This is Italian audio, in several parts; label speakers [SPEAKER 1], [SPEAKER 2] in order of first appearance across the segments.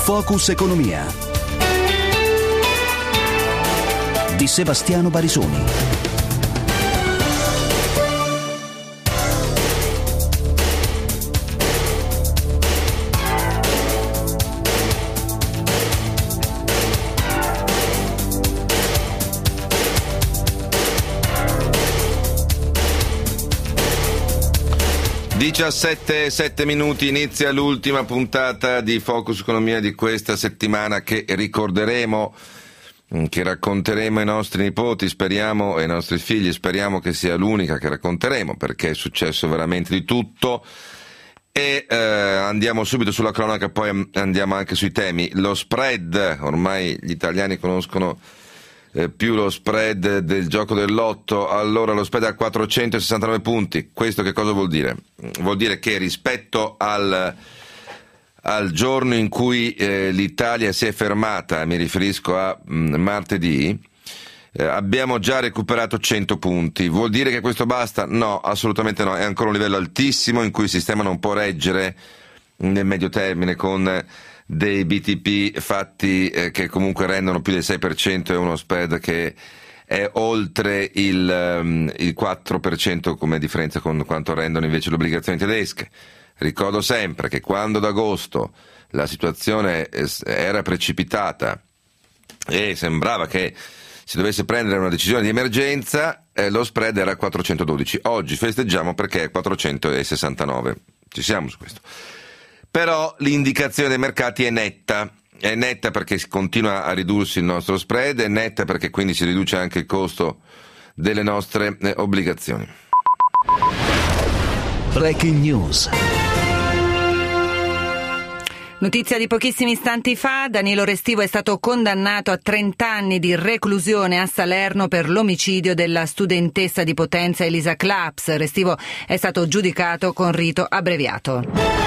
[SPEAKER 1] Focus Economia di Sebastiano Barisoni.
[SPEAKER 2] Sette minuti, inizia l'ultima puntata di Focus Economia di questa settimana che ricorderemo, che racconteremo ai nostri nipoti, speriamo, e ai nostri figli, speriamo che sia l'unica che racconteremo, perché è successo veramente di tutto. E andiamo subito sulla cronaca, poi andiamo anche sui temi. Lo spread, ormai gli italiani conoscono più lo spread del gioco del lotto. Allora lo spread è a 469 punti. Questo che cosa vuol dire? Vuol dire che rispetto al giorno in cui l'Italia si è fermata, mi riferisco a martedì, abbiamo già recuperato 100 punti. Vuol dire che questo basta? No, assolutamente no, è ancora un livello altissimo in cui il sistema non può reggere nel medio termine con dei BTP fatti che comunque rendono più del 6% e uno spread che è oltre il 4% come differenza con quanto rendono invece le obbligazioni tedesche. Ricordo sempre che quando ad agosto la situazione era precipitata e sembrava che si dovesse prendere una decisione di emergenza, lo spread era 412. Oggi festeggiamo perché è 469. Ci siamo su questo. Però l'indicazione dei mercati è netta perché continua a ridursi il nostro spread, è netta perché quindi si riduce anche il costo delle nostre obbligazioni.
[SPEAKER 1] Breaking News.
[SPEAKER 3] Notizia di pochissimi istanti fa, Danilo Restivo è stato condannato a 30 anni di reclusione a Salerno per l'omicidio della studentessa di Potenza Elisa Claps. Restivo è stato giudicato con rito abbreviato.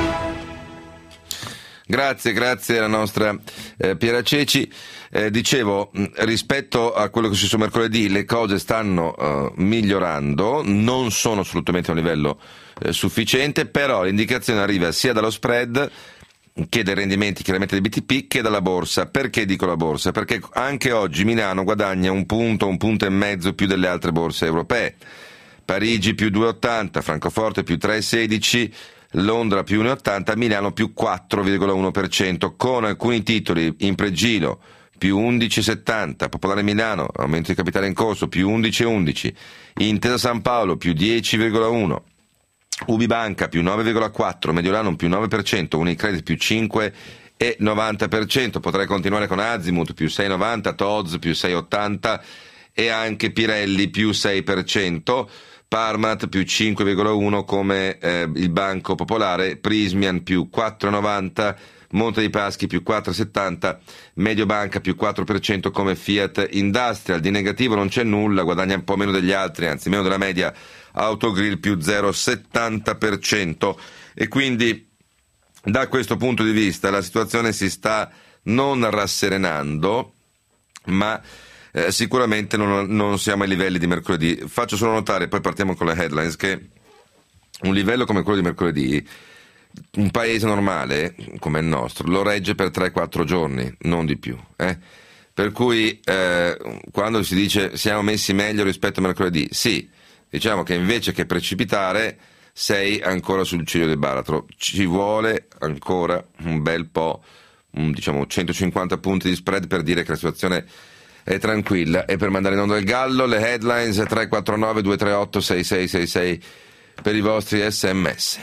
[SPEAKER 2] Grazie alla nostra Piera Ceci. Dicevo, rispetto a quello che è successo mercoledì, le cose stanno migliorando, non sono assolutamente a un livello sufficiente, però l'indicazione arriva sia dallo spread che dai rendimenti chiaramente dei BTP che dalla borsa. Perché dico la borsa? Perché anche oggi Milano guadagna un punto e mezzo più delle altre borse europee. Parigi più 2,80, Francoforte più 3,16, Londra più 1,80, Milano più 4,1%, con alcuni titoli in pregilo più 11,70, Popolare Milano, aumento di capitale in corso più 11,11, Intesa San Paolo più 10,1, Ubibanca più 9,4, Mediolanum più 9%, Unicredit più 5,90%, potrei continuare con Azimut più 6,90, Tod's più 6,80 e anche Pirelli più 6%, Parmat più 5,1 come il Banco Popolare, Prismian più 4,90, Monte dei Paschi più 4,70, Mediobanca più 4% come Fiat Industrial. Di negativo non c'è nulla, guadagna un po' meno degli altri, anzi meno della media, Autogrill più 0,70%, e quindi da questo punto di vista la situazione si sta non rasserenando, ma sicuramente non siamo ai livelli di mercoledì. Faccio solo notare, poi partiamo con le headlines, che un livello come quello di mercoledì un paese normale come il nostro lo regge per 3-4 giorni, non di più, per cui quando si dice siamo messi meglio rispetto a mercoledì, sì, diciamo che invece che precipitare sei ancora sul ciglio del baratro, ci vuole ancora un bel po', diciamo 150 punti di spread per dire che la situazione è tranquilla. E per mandare in onda il gallo, le headlines 349 238 6666 per i vostri SMS.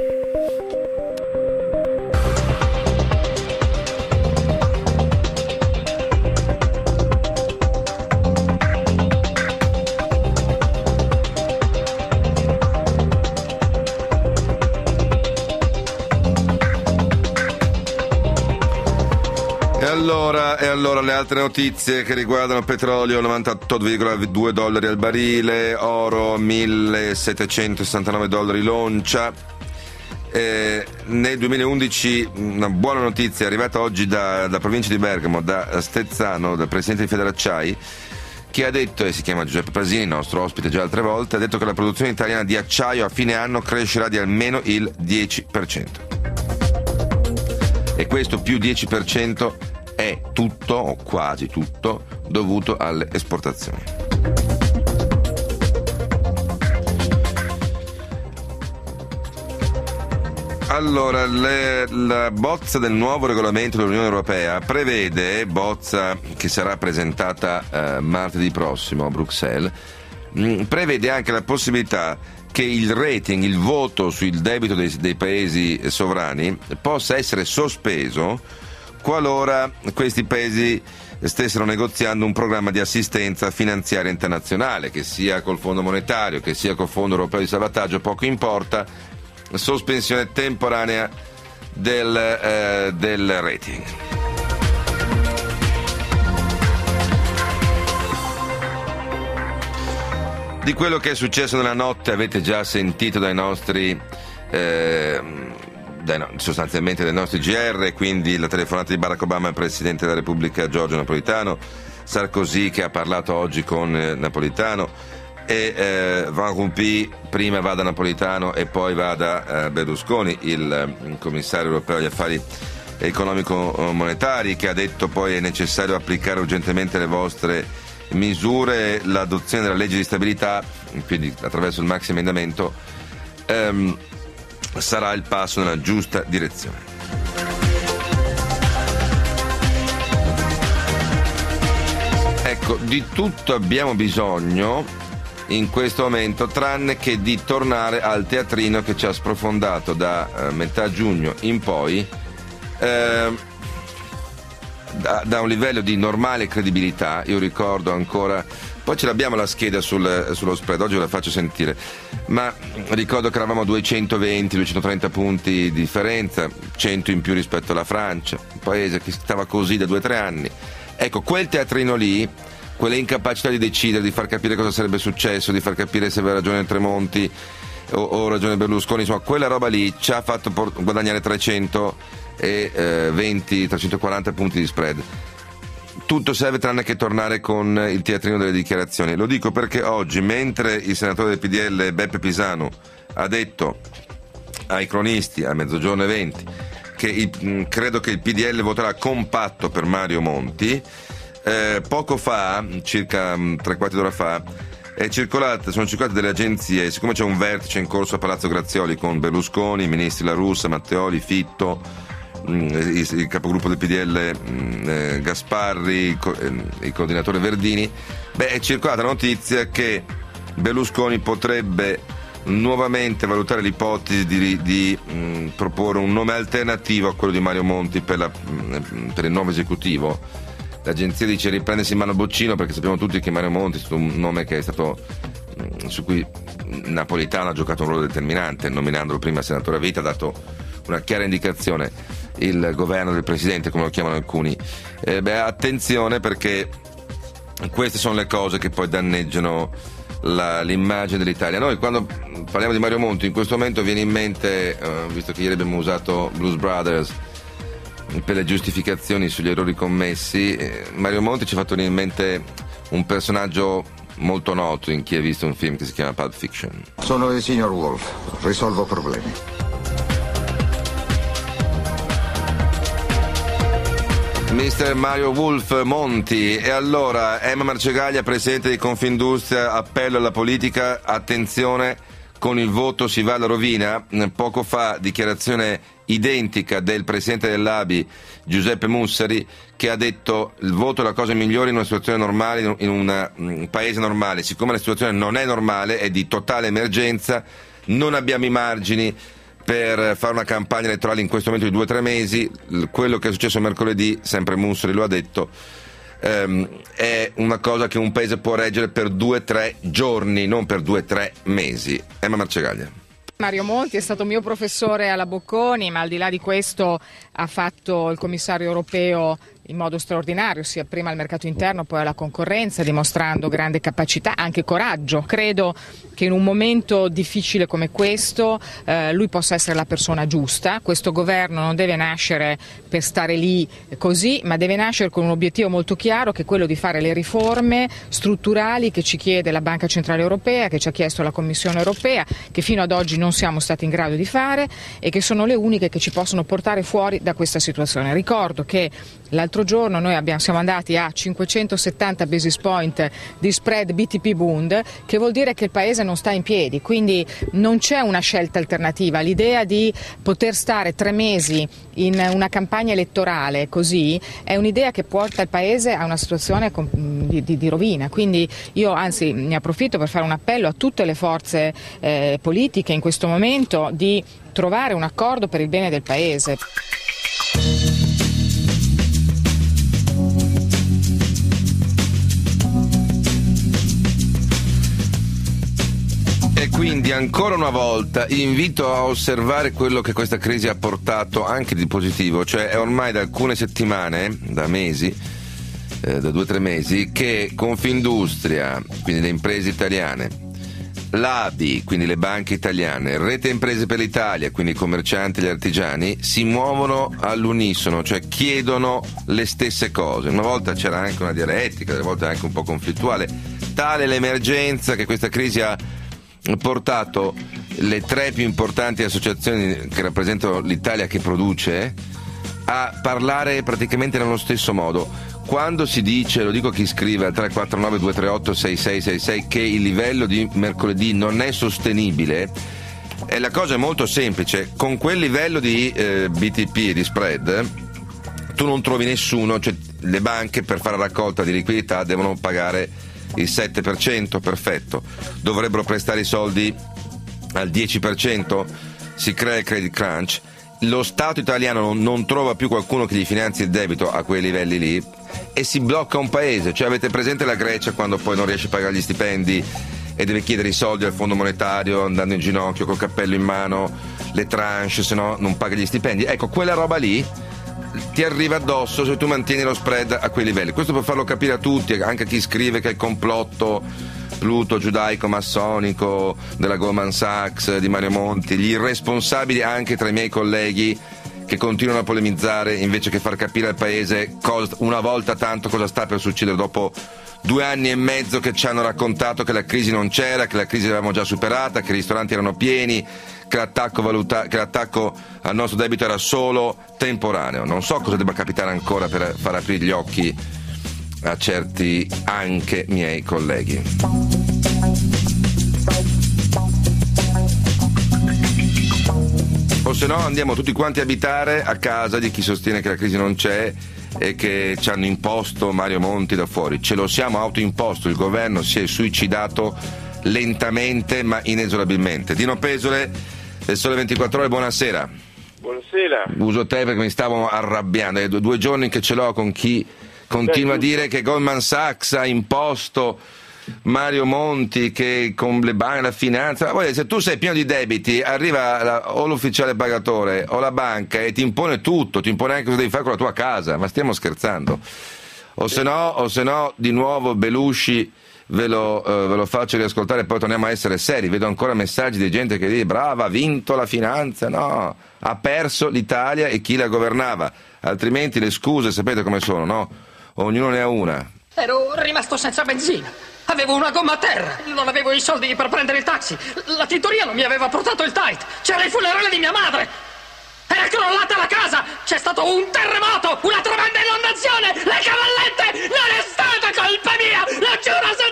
[SPEAKER 2] E allora le altre notizie che riguardano petrolio, $98,2 al barile, oro $1.769 l'oncia. Nel 2011 una buona notizia è arrivata oggi da provincia di Bergamo, da Stezzano, dal presidente di Federacciai, che ha detto, e si chiama Giuseppe Pasini, nostro ospite già altre volte, ha detto che la produzione italiana di acciaio a fine anno crescerà di almeno il 10%. e questo più 10% è tutto, o quasi tutto, dovuto alle esportazioni. Allora, la bozza del nuovo regolamento dell'Unione Europea prevede, bozza che sarà presentata martedì prossimo a Bruxelles, prevede anche la possibilità che il rating, il voto sul debito dei paesi sovrani possa essere sospeso qualora questi paesi stessero negoziando un programma di assistenza finanziaria internazionale, che sia col Fondo Monetario, che sia col Fondo Europeo di Salvataggio, poco importa, sospensione temporanea del rating. Di quello che è successo nella notte avete già sentito dai nostri sostanzialmente dai nostri GR, quindi la telefonata di Barack Obama al Presidente della Repubblica Giorgio Napolitano, Sarkozy che ha parlato oggi con Napolitano, e Van Rompuy prima va da Napolitano e poi va da Berlusconi, il commissario europeo agli affari economico-monetari, che ha detto poi è necessario applicare urgentemente le vostre misure, l'adozione della legge di stabilità, quindi attraverso il maxi emendamento, sarà il passo nella giusta direzione. Ecco, di tutto abbiamo bisogno in questo momento, tranne che di tornare al teatrino che ci ha sprofondato da metà giugno in poi, da un livello di normale credibilità. Io ricordo ancora, poi ce l'abbiamo la scheda sullo spread, oggi ve la faccio sentire, ma ricordo che eravamo a 220-230 punti di differenza, 100 in più rispetto alla Francia, un paese che stava così da 2 o 3 anni. Ecco, quel teatrino lì, quella incapacità di decidere, di far capire cosa sarebbe successo, di far capire se aveva ragione Tremonti o ragione Berlusconi, insomma quella roba lì ci ha fatto guadagnare 340 punti di spread. Tutto serve tranne che tornare con il teatrino delle dichiarazioni. Lo dico perché oggi, mentre il senatore del PDL Beppe Pisanu ha detto ai cronisti a 12:20 che credo che il PDL voterà compatto per Mario Monti, poco fa, circa 3/4 d'ora fa, sono circolate delle agenzie, siccome c'è un vertice in corso a Palazzo Grazioli con Berlusconi, i ministri La Russa, Matteoli, Fitto, il capogruppo del PDL Gasparri, il coordinatore Verdini, è circolata la notizia che Berlusconi potrebbe nuovamente valutare l'ipotesi di proporre un nome alternativo a quello di Mario Monti per il nuovo esecutivo. L'agenzia dice riprendersi in mano Boccino, perché sappiamo tutti che Mario Monti è stato un nome che è stato su cui Napolitano ha giocato un ruolo determinante, nominandolo prima senatore a vita, ha dato una chiara indicazione, il governo del presidente come lo chiamano alcuni. Attenzione, perché queste sono le cose che poi danneggiano l'immagine dell'Italia. Noi quando parliamo di Mario Monti in questo momento viene in mente, visto che ieri abbiamo usato Blues Brothers per le giustificazioni sugli errori commessi, Mario Monti ci ha fatto venire in mente un personaggio molto noto in chi ha visto un film che si chiama Pulp Fiction.
[SPEAKER 4] Sono il signor Wolf, risolvo problemi.
[SPEAKER 2] Mister Mario Wolf Monti. E allora, Emma Marcegaglia, presidente di Confindustria, appello alla politica, attenzione, con il voto si va alla rovina. Poco fa dichiarazione identica del presidente dell'ABI Giuseppe Mussari, che ha detto il voto è la cosa migliore in una situazione normale, in un paese normale. Siccome la situazione non è normale, è di totale emergenza, non abbiamo i margini per fare una campagna elettorale in questo momento di 2 o 3 mesi. Quello che è successo mercoledì, sempre Mussari lo ha detto, è una cosa che un paese può reggere per 2 o 3 giorni, non per 2 o 3 mesi. Emma Marcegaglia.
[SPEAKER 5] Mario Monti è stato mio professore alla Bocconi, ma al di là di questo ha fatto il commissario europeo in modo straordinario, sia prima al mercato interno poi alla concorrenza, dimostrando grande capacità, anche coraggio. Credo che in un momento difficile come questo lui possa essere la persona giusta. Questo governo non deve nascere per stare lì così, ma deve nascere con un obiettivo molto chiaro, che è quello di fare le riforme strutturali che ci chiede la Banca Centrale Europea, che ci ha chiesto la Commissione Europea, che fino ad oggi non siamo stati in grado di fare e che sono le uniche che ci possono portare fuori da questa situazione. Ricordo che l'altro giorno noi siamo andati a 570 basis point di spread BTP Bund, che vuol dire che il Paese non sta in piedi, quindi non c'è una scelta alternativa. L'idea di poter stare 3 mesi in una campagna elettorale così è un'idea che porta il Paese a una situazione di rovina. Quindi io anzi ne approfitto per fare un appello a tutte le forze politiche in questo momento di trovare un accordo per il bene del Paese.
[SPEAKER 2] E quindi ancora una volta invito a osservare quello che questa crisi ha portato anche di positivo, cioè è ormai da alcune settimane, da mesi, da 2 o 3 mesi, che Confindustria, quindi le imprese italiane, l'ABI, quindi le banche italiane, Rete Imprese per l'Italia, quindi i commercianti e gli artigiani, si muovono all'unisono, cioè chiedono le stesse cose. Una volta c'era anche una dialettica, delle volte anche un po' conflittuale, tale l'emergenza che questa crisi ha portato le 3 più importanti associazioni che rappresentano l'Italia che produce a parlare praticamente nello stesso modo. Quando si dice, lo dico a chi scrive al 349 238 6666, che il livello di mercoledì non è sostenibile, la cosa è molto semplice. Con quel livello di BTP e di spread tu non trovi nessuno, cioè le banche per fare raccolta di liquidità devono pagare il 7%, perfetto, dovrebbero prestare i soldi al 10%, si crea il credit crunch, lo Stato italiano non trova più qualcuno che gli finanzi il debito a quei livelli lì e si blocca un paese. Cioè avete presente la Grecia quando poi non riesce a pagare gli stipendi e deve chiedere i soldi al Fondo Monetario andando in ginocchio col cappello in mano, le tranche, se no non paga gli stipendi? Ecco, quella roba lì ti arriva addosso se tu mantieni lo spread a quei livelli. Questo per farlo capire a tutti, anche a chi scrive che è il complotto Pluto giudaico-massonico della Goldman Sachs, di Mario Monti, gli irresponsabili anche tra i miei colleghi che continuano a polemizzare invece che far capire al Paese una volta tanto cosa sta per succedere dopo 2 anni e mezzo che ci hanno raccontato che la crisi non c'era, che la crisi l'avevamo già superata, che i ristoranti erano pieni, che l'attacco al nostro debito era solo temporaneo. Non so cosa debba capitare ancora per far aprire gli occhi a certi anche miei colleghi. O se no andiamo tutti quanti a abitare a casa di chi sostiene che la crisi non c'è e che ci hanno imposto Mario Monti da fuori. Ce lo siamo autoimposto, il governo si è suicidato lentamente ma inesorabilmente. Dino Pesole, del Sole 24 Ore, buonasera.
[SPEAKER 6] Buonasera.
[SPEAKER 2] Uso te perché mi stavo arrabbiando, è 2 giorni che ce l'ho con chi continua a dire che Goldman Sachs ha imposto Mario Monti, che con le banche, la finanza. Se tu sei pieno di debiti, arriva o l'ufficiale pagatore o la banca e ti impone tutto, ti impone anche cosa devi fare con la tua casa. Ma stiamo scherzando? O se no di nuovo Belushi ve lo faccio riascoltare e poi torniamo a essere seri. Vedo ancora messaggi di gente che dice brava, ha vinto la finanza. No, ha perso l'Italia e chi la governava, altrimenti le scuse sapete come sono, no? Ognuno ne ha una.
[SPEAKER 7] Ero rimasto senza benzina, avevo una gomma a terra, non avevo i soldi per prendere il taxi, la tintoria non mi aveva portato il tight, c'era il funerale di mia madre, era crollata la casa, c'è stato un terremoto, una tremenda inondazione, le cavallette, non è stata colpa mia, lo giuro su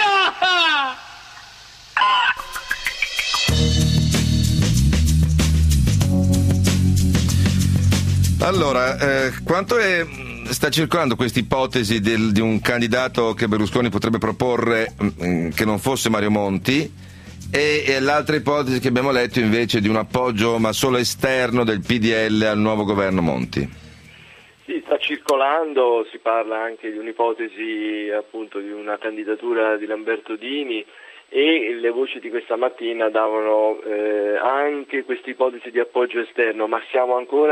[SPEAKER 2] Dio! Allora, quanto sta circolando questa ipotesi di un candidato che Berlusconi potrebbe proporre che non fosse Mario Monti, e l'altra ipotesi che abbiamo letto invece di un appoggio ma solo esterno del PDL al nuovo governo Monti?
[SPEAKER 6] Sì, sta circolando, si parla anche di un'ipotesi appunto di una candidatura di Lamberto Dini, e le voci di questa mattina davano anche questa ipotesi di appoggio esterno, ma siamo ancora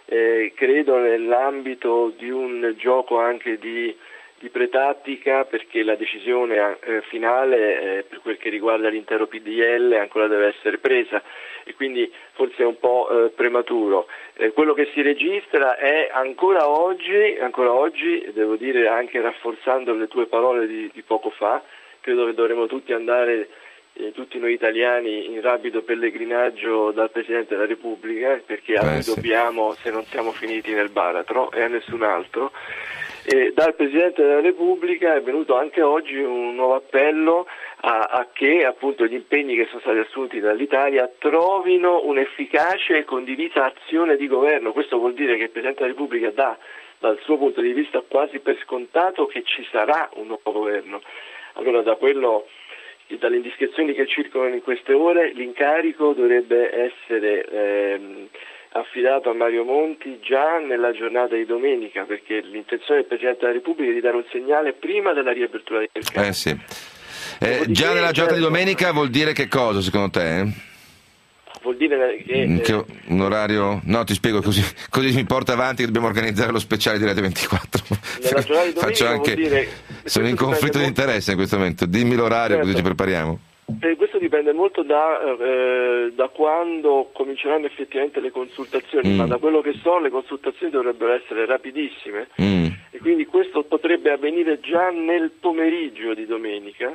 [SPEAKER 6] credo nell'ambito di un gioco anche di pretattica, perché la decisione finale per quel che riguarda l'intero PDL ancora deve essere presa e quindi forse è un po' prematuro. Quello che si registra è ancora oggi, devo dire anche rafforzando le tue parole di poco fa, credo che dovremo tutti andare, tutti noi italiani, in rapido pellegrinaggio dal Presidente della Repubblica, perché a lui dobbiamo, se non siamo finiti nel baratro, e a nessun altro. Dal Presidente della Repubblica è venuto anche oggi un nuovo appello a che appunto gli impegni che sono stati assunti dall'Italia trovino un'efficace e condivisa azione di governo. Questo vuol dire che il Presidente della Repubblica dà dal suo punto di vista quasi per scontato che ci sarà un nuovo governo. Allora dalle indiscrezioni che circolano in queste ore, l'incarico dovrebbe essere affidato a Mario Monti già nella giornata di domenica, perché l'intenzione del Presidente della Repubblica è di dare un segnale prima della riapertura del mercato.
[SPEAKER 2] Già nella giornata di domenica vuol dire che cosa secondo te?
[SPEAKER 6] Vuol dire che
[SPEAKER 2] un orario... No, ti spiego, così mi porta avanti, che dobbiamo organizzare lo speciale di Radio 24.
[SPEAKER 6] Nella giornata di domenica vuol dire...
[SPEAKER 2] Sono in conflitto di interesse in questo momento, dimmi l'orario, così ci prepariamo.
[SPEAKER 6] Questo dipende molto da quando cominceranno effettivamente le consultazioni, ma da quello che so le consultazioni dovrebbero essere rapidissime e quindi questo potrebbe avvenire già nel pomeriggio di domenica.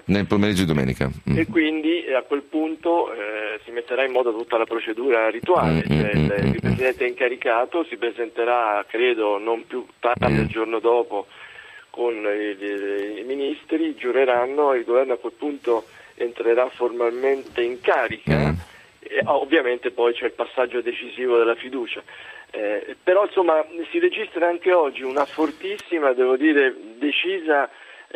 [SPEAKER 6] E quindi a quel punto si metterà in moto tutta la procedura rituale, il Presidente incaricato si presenterà, credo, non più tardi del giorno dopo con i ministri, giureranno e il governo a quel punto entrerà formalmente in carica e ovviamente poi c'è il passaggio decisivo della fiducia. Però insomma si registra anche oggi una fortissima, devo dire decisa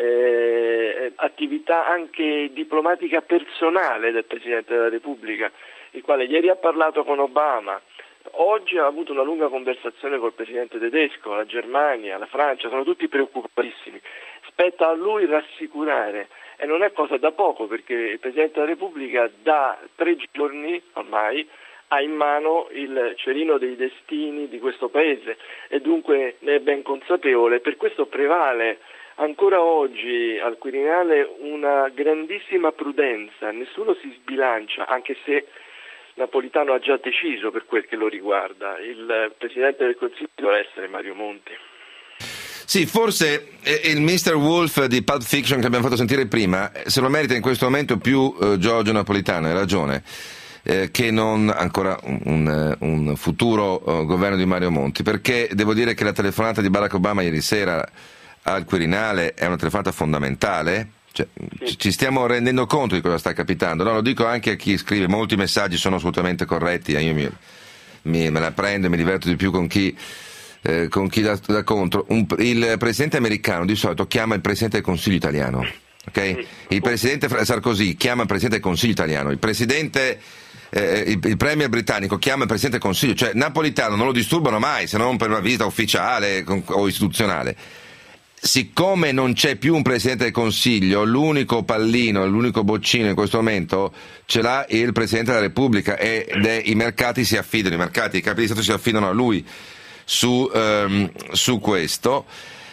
[SPEAKER 6] attività anche diplomatica personale del Presidente della Repubblica, il quale ieri ha parlato con Obama, oggi ha avuto una lunga conversazione col Presidente tedesco, la Germania, la Francia, sono tutti preoccupatissimi. Spetta a lui rassicurare. E non è cosa da poco, perché il Presidente della Repubblica da 3 giorni ormai ha in mano il cerino dei destini di questo Paese e dunque ne è ben consapevole. Per questo prevale ancora oggi al Quirinale una grandissima prudenza, nessuno si sbilancia, anche se Napolitano ha già deciso per quel che lo riguarda. Il Presidente del Consiglio deve essere Mario Monti.
[SPEAKER 2] Sì, forse il Mr. Wolf di Pulp Fiction che abbiamo fatto sentire prima se lo merita in questo momento più Giorgio Napolitano, hai ragione, che non ancora un futuro governo di Mario Monti, perché devo dire che la telefonata di Barack Obama ieri sera al Quirinale è una telefonata fondamentale, cioè, ci stiamo rendendo conto di cosa sta capitando, no? Lo dico anche a chi scrive, molti messaggi sono assolutamente corretti, io me la prendo e mi diverto di più con chi dà contro. Il presidente americano di solito chiama il presidente del Consiglio italiano, ok? Il presidente Sarkozy chiama il presidente del Consiglio italiano, il premier britannico chiama il presidente del Consiglio, cioè Napolitano non lo disturbano mai se non per una visita ufficiale o istituzionale. Siccome non c'è più un presidente del Consiglio, l'unico pallino, l'unico boccino in questo momento ce l'ha il presidente della Repubblica i mercati si affidano, i capi di Stato si affidano a lui su questo.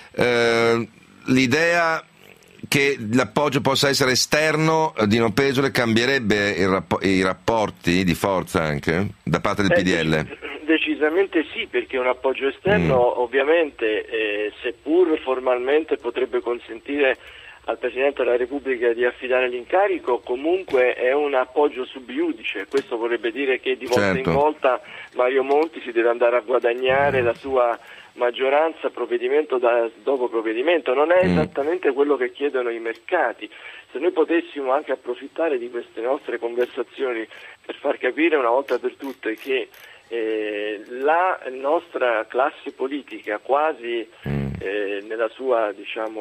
[SPEAKER 2] L'idea che l'appoggio possa essere esterno di No Pesole cambierebbe i rapporti di forza anche da parte del PDL?
[SPEAKER 6] Decisamente sì, perché un appoggio esterno ovviamente, seppur formalmente potrebbe consentire al Presidente della Repubblica di affidare l'incarico, comunque è un appoggio sub iudice. Questo vorrebbe dire che di volta in volta Mario Monti si deve andare a guadagnare la sua maggioranza provvedimento dopo provvedimento. Non è esattamente quello che chiedono i mercati. Se noi potessimo anche approfittare di queste nostre conversazioni per far capire una volta per tutte che la nostra classe politica quasi nella sua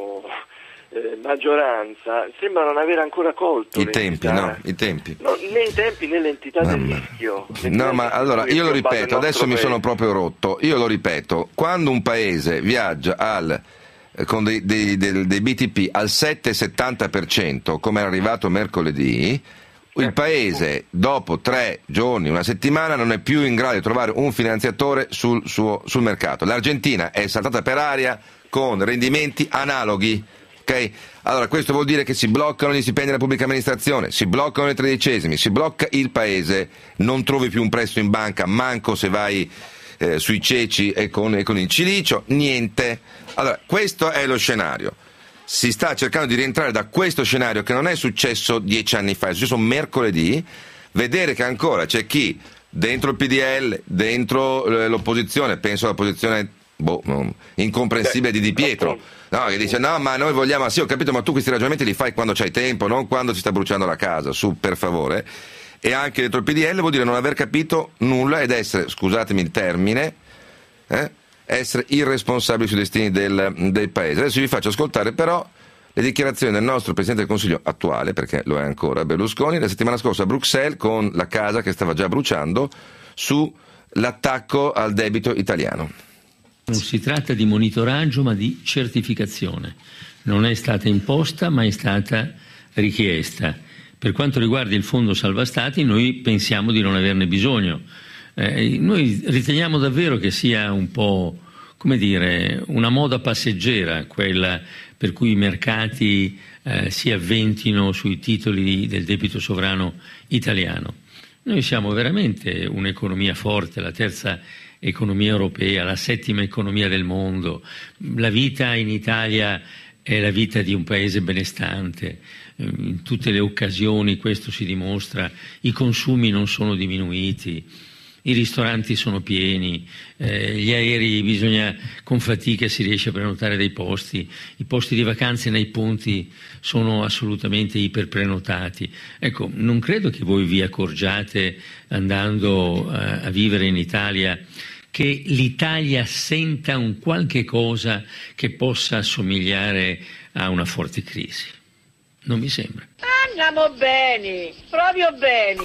[SPEAKER 6] maggioranza sembra non aver ancora colto
[SPEAKER 2] i tempi.
[SPEAKER 6] Né i tempi né l'entità del rischio.
[SPEAKER 2] No, ma allora io lo ripeto, adesso mi sono proprio rotto, io lo ripeto, quando un paese viaggia con dei BTP al 7,70% come è arrivato mercoledì, il paese dopo 3 giorni, una settimana non è più in grado di trovare un finanziatore sul mercato. L'Argentina è saltata per aria con rendimenti analoghi. Okay? Allora questo vuol dire che si bloccano gli stipendi della pubblica amministrazione, si bloccano i tredicesimi, si blocca il paese, non trovi più un prestito in banca, manco se vai sui ceci e con il cilicio, niente. Allora questo è lo scenario. Si sta cercando di rientrare da questo scenario che non è successo 10 anni fa, è successo mercoledì, vedere che ancora c'è chi dentro il PDL, dentro l'opposizione, penso alla posizione incomprensibile di Di Pietro, no, che dice no ma noi vogliamo, sì ho capito, ma tu questi ragionamenti li fai quando c'hai tempo, non quando si sta bruciando la casa, su per favore. E anche dentro il PDL vuol dire non aver capito nulla ed essere, scusatemi il termine, essere irresponsabili sui destini del paese. Adesso vi faccio ascoltare però le dichiarazioni del nostro Presidente del Consiglio attuale, perché lo è ancora, Berlusconi, la settimana scorsa a Bruxelles con la casa che stava già bruciando sull'attacco al debito italiano.
[SPEAKER 8] Non si tratta di monitoraggio ma di certificazione. Non è stata imposta ma è stata richiesta. Per quanto riguarda il Fondo Salva Stati noi pensiamo di non averne bisogno. Noi riteniamo davvero che sia un po', come dire, una moda passeggera quella per cui i mercati si avventino sui titoli del debito sovrano italiano. Noi siamo veramente un'economia forte, la terza economia europea, la settima economia del mondo. La vita in Italia è la vita di un paese benestante. In tutte le occasioni questo si dimostra, i consumi non sono diminuiti. I ristoranti sono pieni, gli aerei bisogna, con fatica si riesce a prenotare dei posti, i posti di vacanze nei ponti sono assolutamente iperprenotati. Ecco, non credo che voi vi accorgiate andando a vivere in Italia che l'Italia senta un qualche cosa che possa assomigliare a una forte crisi. Non mi sembra.
[SPEAKER 9] Andiamo bene, proprio bene.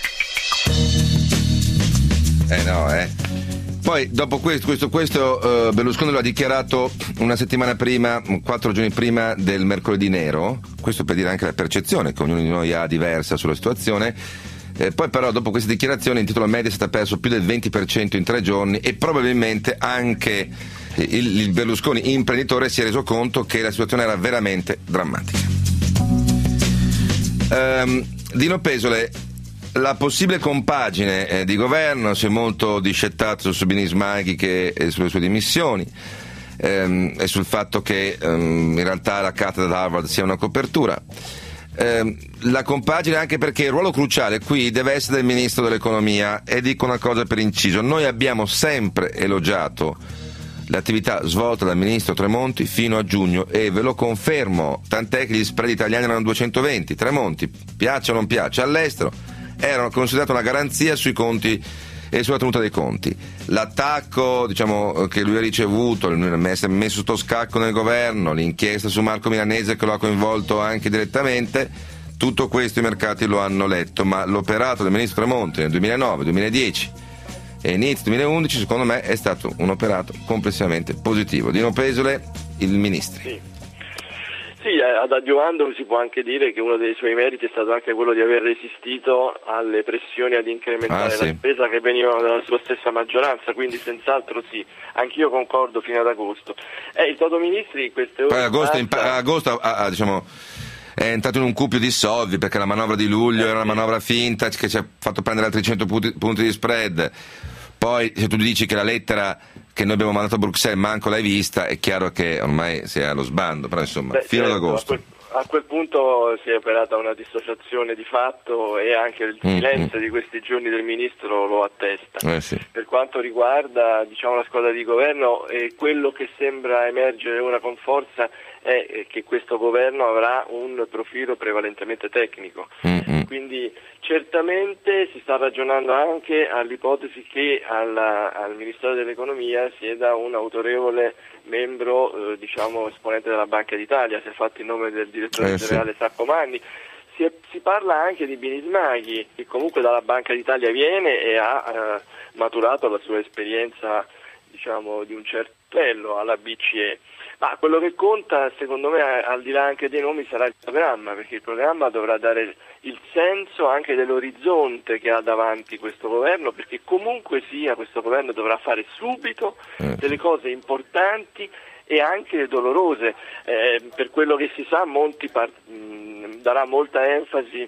[SPEAKER 2] Poi dopo questo Berlusconi lo ha dichiarato una settimana prima, 4 giorni prima del mercoledì nero, questo per dire anche la percezione che ognuno di noi ha diversa sulla situazione. Poi però dopo queste dichiarazioni il titolo Mediaset ha perso più del 20% in 3 giorni e probabilmente anche il Berlusconi imprenditore si è reso conto che la situazione era veramente drammatica. Dino Pesole, la possibile compagine di governo si è molto discettato su Bini Smaghi e sulle sue dimissioni e sul fatto che in realtà la cattedra da Harvard sia una copertura. La compagine anche perché il ruolo cruciale qui deve essere del Ministro dell'Economia, e dico una cosa per inciso: noi abbiamo sempre elogiato l'attività svolta dal Ministro Tremonti fino a giugno e ve lo confermo, tant'è che gli spread italiani erano 220. Tremonti, piaccia o non piaccia, all'estero erano considerate una garanzia sui conti e sulla tenuta dei conti. L'attacco che lui ha ricevuto, essere messo sotto scacco nel governo, l'inchiesta su Marco Milanese che lo ha coinvolto anche direttamente, tutto questo i mercati lo hanno letto, ma l'operato del ministro Tremonti nel 2009, 2010 e inizio 2011 secondo me è stato un operato complessivamente positivo. Dino Pesole, il ministro.
[SPEAKER 6] Sì, ad adiuvando si può anche dire che uno dei suoi meriti è stato anche quello di aver resistito alle pressioni ad incrementare la spesa che venivano dalla sua stessa maggioranza, quindi senz'altro sì, anch'io concordo fino ad agosto. Il Toto Ministri in queste ore...
[SPEAKER 2] Agosto è entrato in un cuppio di soldi perché la manovra di luglio era una manovra finta che ci ha fatto prendere altri 100 punti di spread. Poi se tu dici che la lettera che noi abbiamo mandato a Bruxelles manco l'hai vista, è chiaro che ormai si è allo sbando, però insomma fino ad agosto.
[SPEAKER 6] A quel punto si è operata una dissociazione di fatto e anche il silenzio di questi giorni del Ministro lo attesta.
[SPEAKER 2] Sì.
[SPEAKER 6] Per quanto riguarda la squadra di governo, quello che sembra emergere ora con forza è che questo governo avrà un profilo prevalentemente tecnico. Quindi certamente si sta ragionando anche all'ipotesi che al Ministero dell'Economia sieda un autorevole membro, esponente della Banca d'Italia. Si è fatto il nome del direttore generale Saccomanni. Si parla anche di Bini Smaghi, che comunque dalla Banca d'Italia viene e ha maturato la sua esperienza di un certo livello alla BCE. Ma quello che conta, secondo me, al di là anche dei nomi, sarà il programma, perché il programma dovrà dare il senso anche dell'orizzonte che ha davanti questo governo, perché comunque sia questo governo dovrà fare subito delle cose importanti e anche dolorose. Per quello che si sa, Monti darà molta enfasi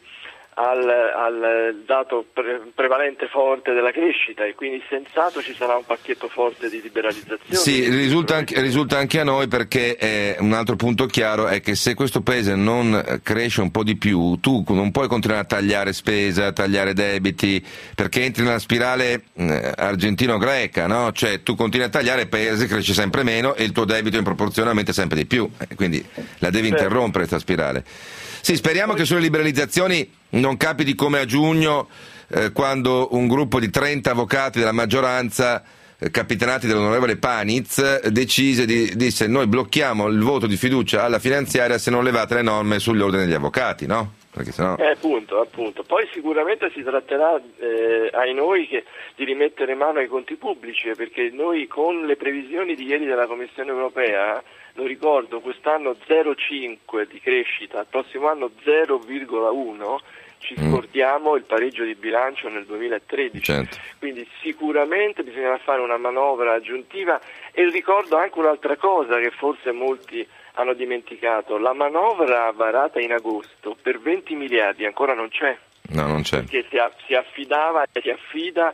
[SPEAKER 6] al dato prevalente forte della crescita, e quindi sensato ci sarà un pacchetto forte di liberalizzazione.
[SPEAKER 2] Sì, risulta anche a noi, perché un altro punto chiaro è che se questo paese non cresce un po' di più, tu non puoi continuare a tagliare spesa, a tagliare debiti, perché entri nella spirale argentino-greca, no? Cioè tu continui a tagliare, il paese cresce sempre meno e il tuo debito in proporzione aumenta sempre di più, quindi la devi interrompere questa spirale. Sì, speriamo che sulle liberalizzazioni non capiti come a giugno, quando un gruppo di 30 avvocati della maggioranza, capitanati dall'onorevole Paniz, disse: noi blocchiamo il voto di fiducia alla finanziaria se non levate le norme sugli ordini degli avvocati, no? Perché sennò...
[SPEAKER 6] Appunto. Poi sicuramente si tratterà ai noi di rimettere mano ai conti pubblici, perché noi con le previsioni di ieri della Commissione europea, lo ricordo, quest'anno 0,5 di crescita, il prossimo anno 0,1, ci scordiamo il pareggio di bilancio nel 2013,
[SPEAKER 2] certo.
[SPEAKER 6] Quindi sicuramente bisognerà fare una manovra aggiuntiva. E ricordo anche un'altra cosa che forse molti hanno dimenticato: la manovra varata in agosto per 20 miliardi ancora non c'è.
[SPEAKER 2] No, non c'è.
[SPEAKER 6] Perché si affida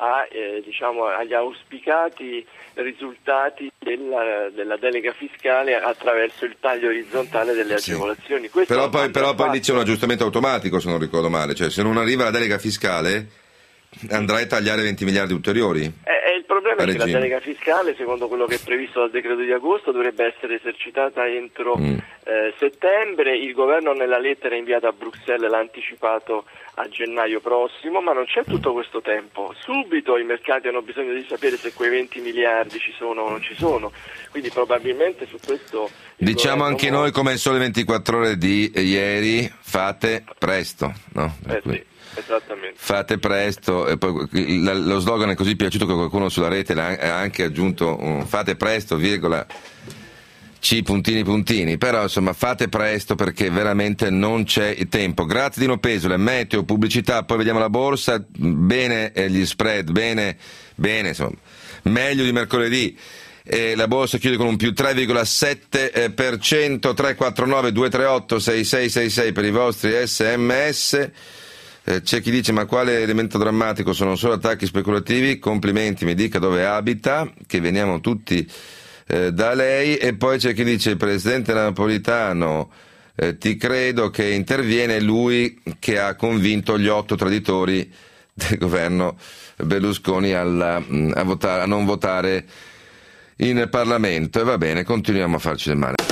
[SPEAKER 6] agli auspicati risultati della delega fiscale attraverso il taglio orizzontale delle agevolazioni.
[SPEAKER 2] Però poi lì c'è un aggiustamento automatico, se non ricordo male, cioè se non arriva la delega fiscale andrai a tagliare 20 miliardi ulteriori.
[SPEAKER 6] Il problema è che la delega fiscale, secondo quello che è previsto dal decreto di agosto, dovrebbe essere esercitata entro settembre. Il governo nella lettera inviata a Bruxelles l'ha anticipato a gennaio prossimo, ma non c'è tutto questo tempo. Subito i mercati hanno bisogno di sapere se quei 20 miliardi ci sono o non ci sono, quindi probabilmente su questo...
[SPEAKER 2] Diciamo anche noi, come il Sole 24 Ore di ieri, fate presto, no?
[SPEAKER 6] Sì. Esattamente.
[SPEAKER 2] Fate presto, e poi lo slogan è così piaciuto che qualcuno sulla rete ha anche aggiunto fate presto, virgola, C puntini, però insomma fate presto, perché veramente non c'è il tempo. Grazie Dino Pesole, meteo, pubblicità, poi vediamo la borsa, bene gli spread, bene, insomma, meglio di mercoledì. La borsa chiude con un più 3,7%, 349 238 6666 per i vostri SMS. C'è chi dice: ma quale elemento drammatico, sono solo attacchi speculativi? Complimenti, mi dica dove abita, che veniamo tutti da lei. E poi c'è chi dice: il presidente Napolitano, ti credo, che interviene lui che ha convinto gli 8 traditori del governo Berlusconi a non votare in Parlamento. E va bene, continuiamo a farci del male.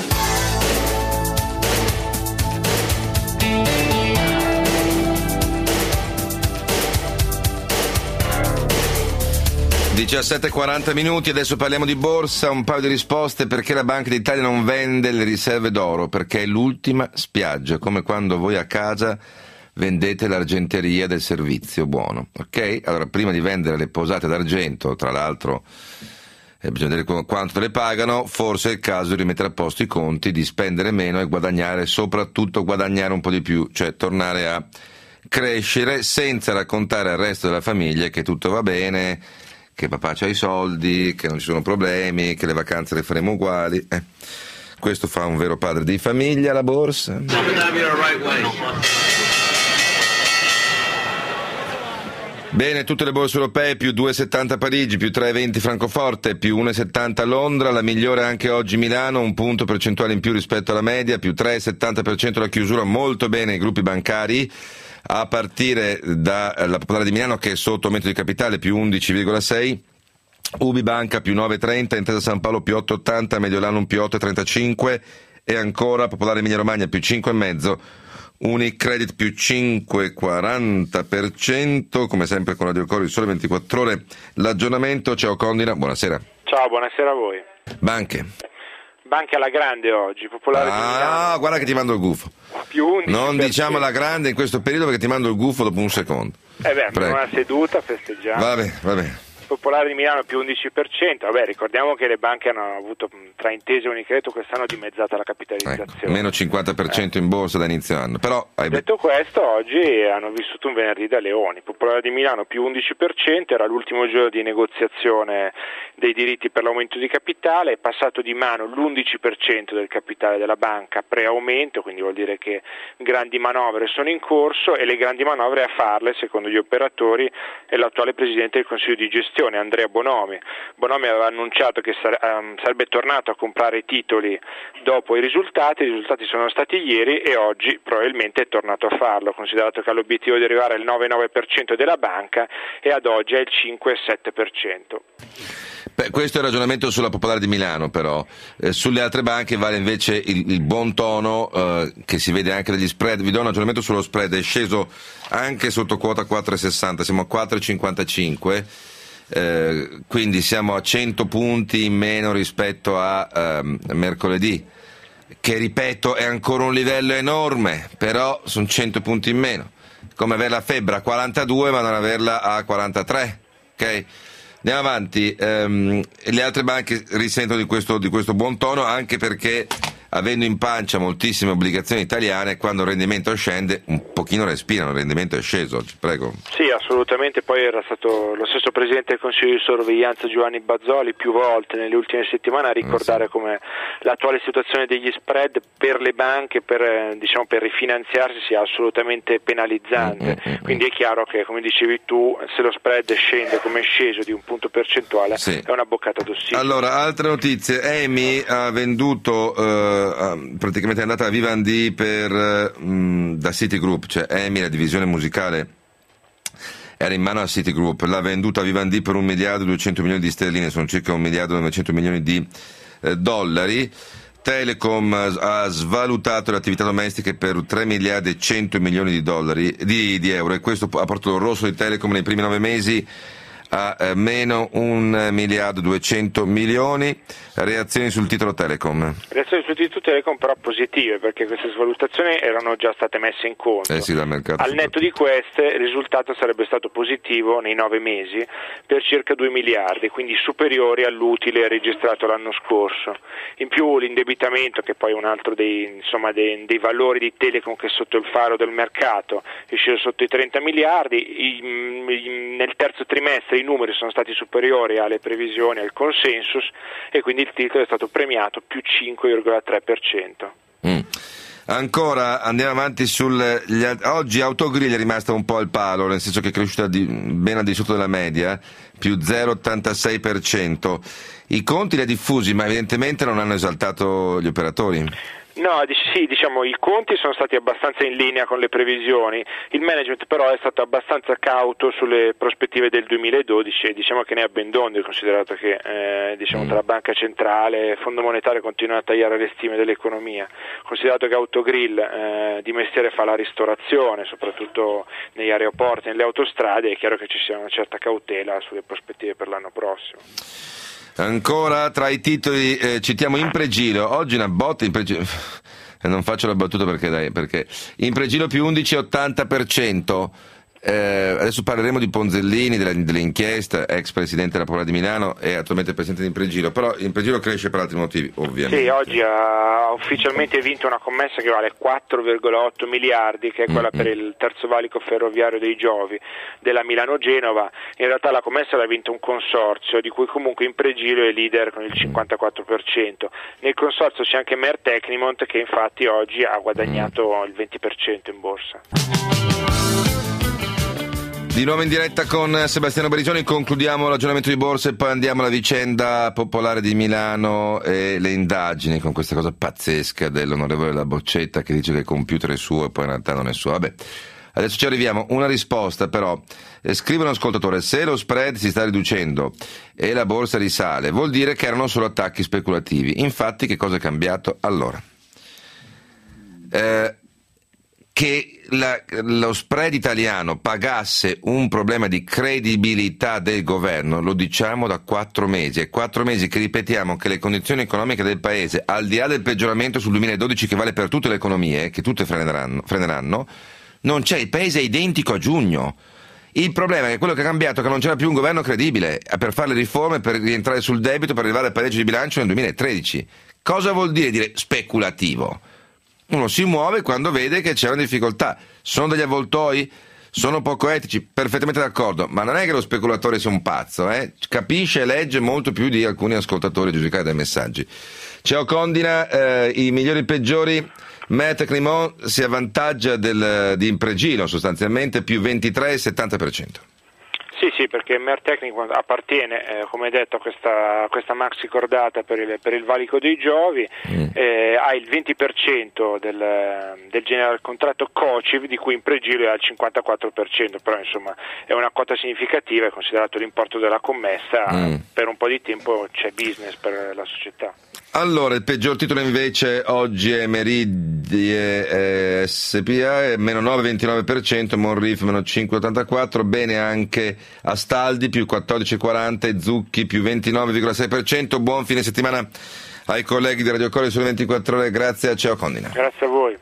[SPEAKER 2] 17:40 minuti, adesso parliamo di borsa, un paio di risposte. Perché la Banca d'Italia non vende le riserve d'oro? Perché è l'ultima spiaggia, come quando voi a casa vendete l'argenteria del servizio buono, ok? Allora, prima di vendere le posate d'argento, tra l'altro bisogna vedere quanto le pagano, forse è il caso di rimettere a posto i conti, di spendere meno e guadagnare, soprattutto guadagnare un po' di più, cioè tornare a crescere senza raccontare al resto della famiglia che tutto va bene, che papà c'ha i soldi, che non ci sono problemi, che le vacanze le faremo uguali. Questo fa un vero padre di famiglia, la borsa. Bene, tutte le borse europee, più 2,70 Parigi, più 3,20 Francoforte, più 1,70 Londra, la migliore anche oggi Milano, un punto percentuale in più rispetto alla media, più 3,70% la chiusura, molto bene i gruppi bancari, a partire dalla Popolare di Milano che è sotto aumento di capitale, più 11,6, Ubibanca più 9,30, Intesa San Paolo più 8,80, Mediolanum più 8,35 e ancora Popolare Emilia Romagna più 5,5, Unicredit più 5,40%, come sempre con Radio Coro, il Sole 24 Ore, l'aggiornamento. Ciao Condina, buonasera.
[SPEAKER 10] Ciao, buonasera a voi.
[SPEAKER 2] Banche
[SPEAKER 10] alla grande oggi, Popolare di Milano.
[SPEAKER 2] Guarda che ti mando il gufo.
[SPEAKER 10] Più 11%.
[SPEAKER 2] Non diciamo la grande in questo periodo perché ti mando il gufo dopo un secondo.
[SPEAKER 10] Abbiamo una seduta, festeggiamo.
[SPEAKER 2] Va bene.
[SPEAKER 10] Popolare di Milano più 11%, vabbè, ricordiamo che le banche hanno avuto tra Intesa e Unicredito quest'anno dimezzata la capitalizzazione.
[SPEAKER 2] Meno 50% in borsa da inizio anno. Però,
[SPEAKER 10] detto questo, oggi hanno vissuto un venerdì da leoni. Popolare di Milano più 11%, era l'ultimo giorno di negoziazione dei diritti per l'aumento di capitale, è passato di mano l'11% del capitale della banca pre-aumento, quindi vuol dire che grandi manovre sono in corso, e le grandi manovre a farle, secondo gli operatori, è l'attuale presidente del Consiglio di gestione, Andrea Bonomi. Bonomi aveva annunciato che sarebbe tornato a comprare titoli dopo i risultati sono stati ieri e oggi probabilmente è tornato a farlo, considerato che ha l'obiettivo di arrivare al 9,9% della banca e ad oggi è il 5,7%.
[SPEAKER 2] Questo è il ragionamento sulla Popolare di Milano, però sulle altre banche vale invece il buon tono che si vede anche dagli spread. Vi do un ragionamento sullo spread, è sceso anche sotto quota 4,60, siamo a 4,55, quindi siamo a 100 punti in meno rispetto a mercoledì, che ripeto è ancora un livello enorme, però sono 100 punti in meno, come avere la febbre a 42 ma non averla a 43, ok? Andiamo avanti, le altre banche risentono di questo buon tono, anche perché avendo in pancia moltissime obbligazioni italiane, quando il rendimento scende un pochino respirano, il rendimento è sceso oggi, prego.
[SPEAKER 10] Sì, assolutamente, poi era stato lo stesso Presidente del Consiglio di Sorveglianza Giovanni Bazzoli più volte nelle ultime settimane a ricordare come l'attuale situazione degli spread per le banche, per rifinanziarsi sia assolutamente penalizzante, quindi è chiaro che, come dicevi tu, se lo spread scende come è sceso di un punto percentuale, sì, è una boccata d'ossigeno.
[SPEAKER 2] Allora, altre notizie, EMI ha venduto praticamente è andata a Vivendi da Citigroup, cioè EMI, la divisione musicale, era in mano a Citigroup, l'ha venduta a Vivendi per 1 miliardo e 200 milioni di sterline, sono circa 1 miliardo e 900 milioni di dollari. Telecom ha svalutato le attività domestiche per 3 miliardi e 100 milioni di dollari di euro, e questo ha portato il rosso di Telecom nei primi 9 mesi a meno 1 miliardo 200 milioni. Reazioni sul titolo Telecom?
[SPEAKER 10] Reazioni sul titolo Telecom però positive, perché queste svalutazioni erano già state messe in conto.
[SPEAKER 2] Sì, dal mercato.
[SPEAKER 10] Al netto di queste il risultato sarebbe stato positivo nei 9 mesi per circa 2 miliardi, quindi superiori all'utile registrato l'anno scorso. In più l'indebitamento, che poi è un altro dei valori di Telecom che è sotto il faro del mercato, è sceso sotto i 30 miliardi, nel terzo trimestre i numeri sono stati superiori alle previsioni, al consensus, e quindi il titolo è stato premiato più 5,3%.
[SPEAKER 2] Ancora andiamo avanti oggi Autogrill è rimasta un po' al palo, nel senso che è cresciuta ben al di sotto della media, più 0,86%. I conti li ha diffusi, ma evidentemente non hanno esaltato gli operatori.
[SPEAKER 10] No, sì, i conti sono stati abbastanza in linea con le previsioni, il management però è stato abbastanza cauto sulle prospettive del 2012 e diciamo che ne ha ben donde, considerato che tra la Banca Centrale e Fondo Monetario continuano a tagliare le stime dell'economia, considerato che Autogrill di mestiere fa la ristorazione, soprattutto negli aeroporti, nelle autostrade, è chiaro che ci sia una certa cautela sulle prospettive per l'anno prossimo.
[SPEAKER 2] Ancora tra i titoli citiamo Impregilo, oggi una botta Impregilo, non faccio la battuta perché Impregilo più 11,80%, adesso parleremo di Ponzellini, delle inchieste, ex presidente della Popolare di Milano e attualmente presidente di Impregilo, però Impregilo cresce per altri motivi ovviamente.
[SPEAKER 10] Sì, oggi ha ufficialmente vinto una commessa che vale 4,8 miliardi, che è quella per il terzo valico ferroviario dei Giovi della Milano-Genova. In realtà la commessa l'ha vinto un consorzio di cui comunque Impregilo è leader con il 54%. Nel consorzio c'è anche Mer Tecnimont, che infatti oggi ha guadagnato il 20% in borsa.
[SPEAKER 2] Di nuovo in diretta con Sebastiano Barisoni, concludiamo il ragionamento di borsa e poi andiamo alla vicenda Popolare di Milano e le indagini, con questa cosa pazzesca dell'onorevole La Boccetta che dice che il computer è suo e poi in realtà non è suo. Vabbè, adesso ci arriviamo. Una risposta però, scrive un ascoltatore: se lo spread si sta riducendo e la borsa risale, vuol dire che erano solo attacchi speculativi. Infatti che cosa è cambiato? Allora, che lo spread italiano pagasse un problema di credibilità del governo lo diciamo da 4 mesi, è 4 mesi che ripetiamo che le condizioni economiche del paese, al di là del peggioramento sul 2012 che vale per tutte le economie, che tutte freneranno, non c'è, il paese è identico a giugno, Il problema è che quello che è cambiato è che non c'era più un governo credibile per fare le riforme, per rientrare sul debito, per arrivare al pareggio di bilancio nel 2013. Cosa vuol dire speculativo? Uno si muove quando vede che c'è una difficoltà. Sono degli avvoltoi? Sono poco etici? Perfettamente d'accordo, ma non è che lo speculatore sia un pazzo, capisce e legge molto più di alcuni ascoltatori, giudicati dai messaggi. Ciao Condina, i migliori e peggiori, Matt Climont si avvantaggia di Impregilo sostanzialmente, più 23,70%.
[SPEAKER 10] Sì, perché Mer Tecnico appartiene, come detto, a questa maxi cordata per il valico dei Giovi, ha il 20% del general contratto COCIV, di cui Impregilo è al 54%, però insomma è una quota significativa e considerato l'importo della commessa, per un po' di tempo c'è business per la società.
[SPEAKER 2] Allora, il peggior titolo invece oggi è Meridie SPA, meno 9,29%, Monrif meno 5,84%, bene anche Astaldi più 14,40% e Zucchi più 29,6%. Buon fine settimana ai colleghi di Radio Cori sulle 24 ore, grazie a Ciao Condina.
[SPEAKER 10] Grazie a voi.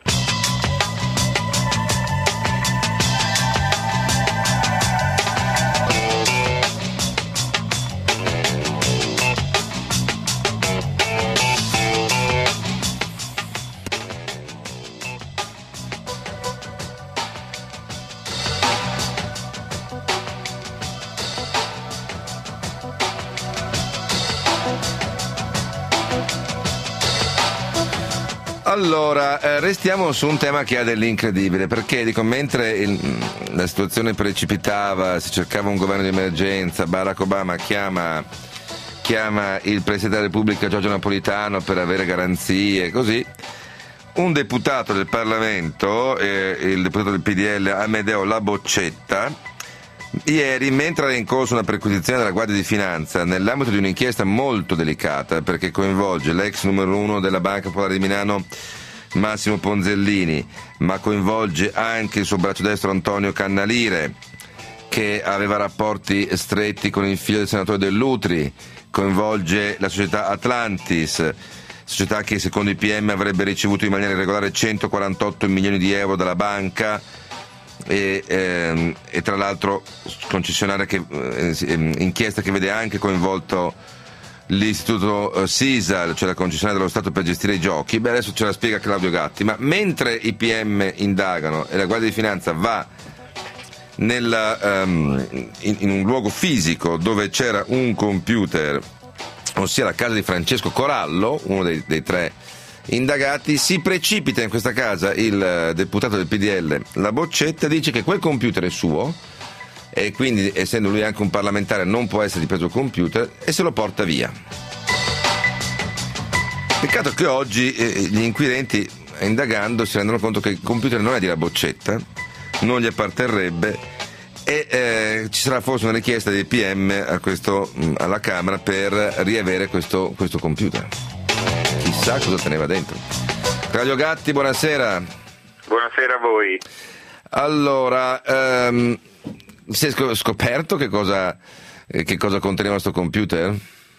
[SPEAKER 2] Allora, restiamo su un tema che ha dell'incredibile, perché dico, mentre la situazione precipitava, si cercava un governo di emergenza, Barack Obama chiama il Presidente della Repubblica Giorgio Napolitano per avere garanzie, così, un deputato del Parlamento, il deputato del PDL Amedeo Laboccetta, ieri, mentre era in corso una perquisizione della Guardia di Finanza nell'ambito di un'inchiesta molto delicata, perché coinvolge l'ex numero 1 della Banca Popolare di Milano Massimo Ponzellini, ma coinvolge anche il suo braccio destro Antonio Cannalire, che aveva rapporti stretti con il figlio del senatore Dell'Utri, coinvolge la società Atlantis, società che secondo i PM avrebbe ricevuto in maniera irregolare 148 milioni di euro dalla banca, e tra l'altro concessionaria inchiesta che vede anche coinvolto l'istituto SISAL, cioè la concessionaria dello Stato per gestire i giochi. Adesso ce la spiega Claudio Gatti, ma mentre i PM indagano e la Guardia di Finanza va in un luogo fisico dove c'era un computer, ossia la casa di Francesco Corallo, uno dei tre indagati, si precipita in questa casa il deputato del PDL Laboccetta, dice che quel computer è suo e quindi, essendo lui anche un parlamentare, non può essere preso il computer, e se lo porta via. Peccato che oggi gli inquirenti, indagando, si rendono conto che il computer non è di Laboccetta, non gli apparterrebbe, e ci sarà forse una richiesta dei PM alla Camera per riavere questo computer. Chissà cosa teneva dentro. Claudio Gatti, buonasera.
[SPEAKER 11] Buonasera a voi.
[SPEAKER 2] Allora, si è scoperto che cosa conteneva questo computer?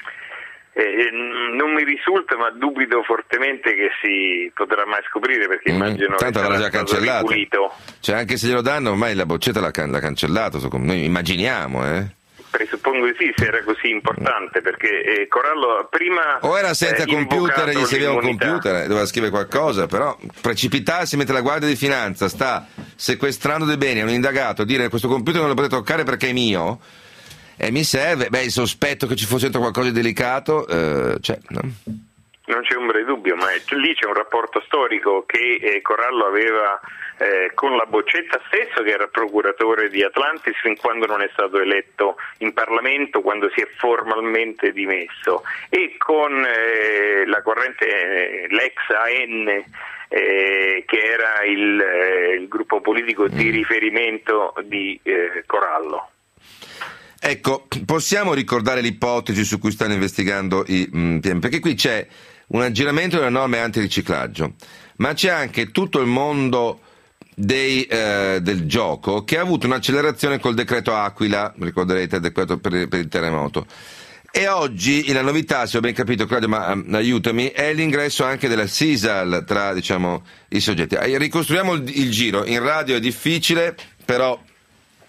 [SPEAKER 11] Non mi risulta, ma dubito fortemente che si potrà mai scoprire, perché immagino
[SPEAKER 2] tanto
[SPEAKER 11] che
[SPEAKER 2] l'avrà già cancellato.
[SPEAKER 11] Ripulito.
[SPEAKER 2] Cioè, anche se glielo danno, ormai la Boccetta l'ha cancellato, noi immaginiamo,
[SPEAKER 11] Presuppongo di sì, se era così importante, perché Corallo prima
[SPEAKER 2] o era senza computer e gli serviva un computer, doveva scrivere qualcosa, però precipitarsi mentre la Guardia di Finanza sta sequestrando dei beni a un indagato, dire questo computer non lo potete toccare perché è mio e mi serve, il sospetto che ci fosse dentro qualcosa di delicato c'è, no?
[SPEAKER 11] Non c'è ombra di dubbio, ma lì c'è un rapporto storico che Corallo aveva con Laboccetta stesso, che era procuratore di Atlantis fin quando non è stato eletto in Parlamento, quando si è formalmente dimesso, e con la corrente, l'ex AN, che era il gruppo politico di riferimento di Corallo.
[SPEAKER 2] Ecco, possiamo ricordare l'ipotesi su cui stanno investigando i PM, perché qui c'è un aggiramento delle norme antiriciclaggio, ma c'è anche tutto il mondo del gioco che ha avuto un'accelerazione col decreto Aquila, ricorderete il decreto per il terremoto, e oggi la novità, se ho ben capito Claudio, ma aiutami, è l'ingresso anche della SISAL tra i soggetti. Ricostruiamo il giro, in radio è difficile, però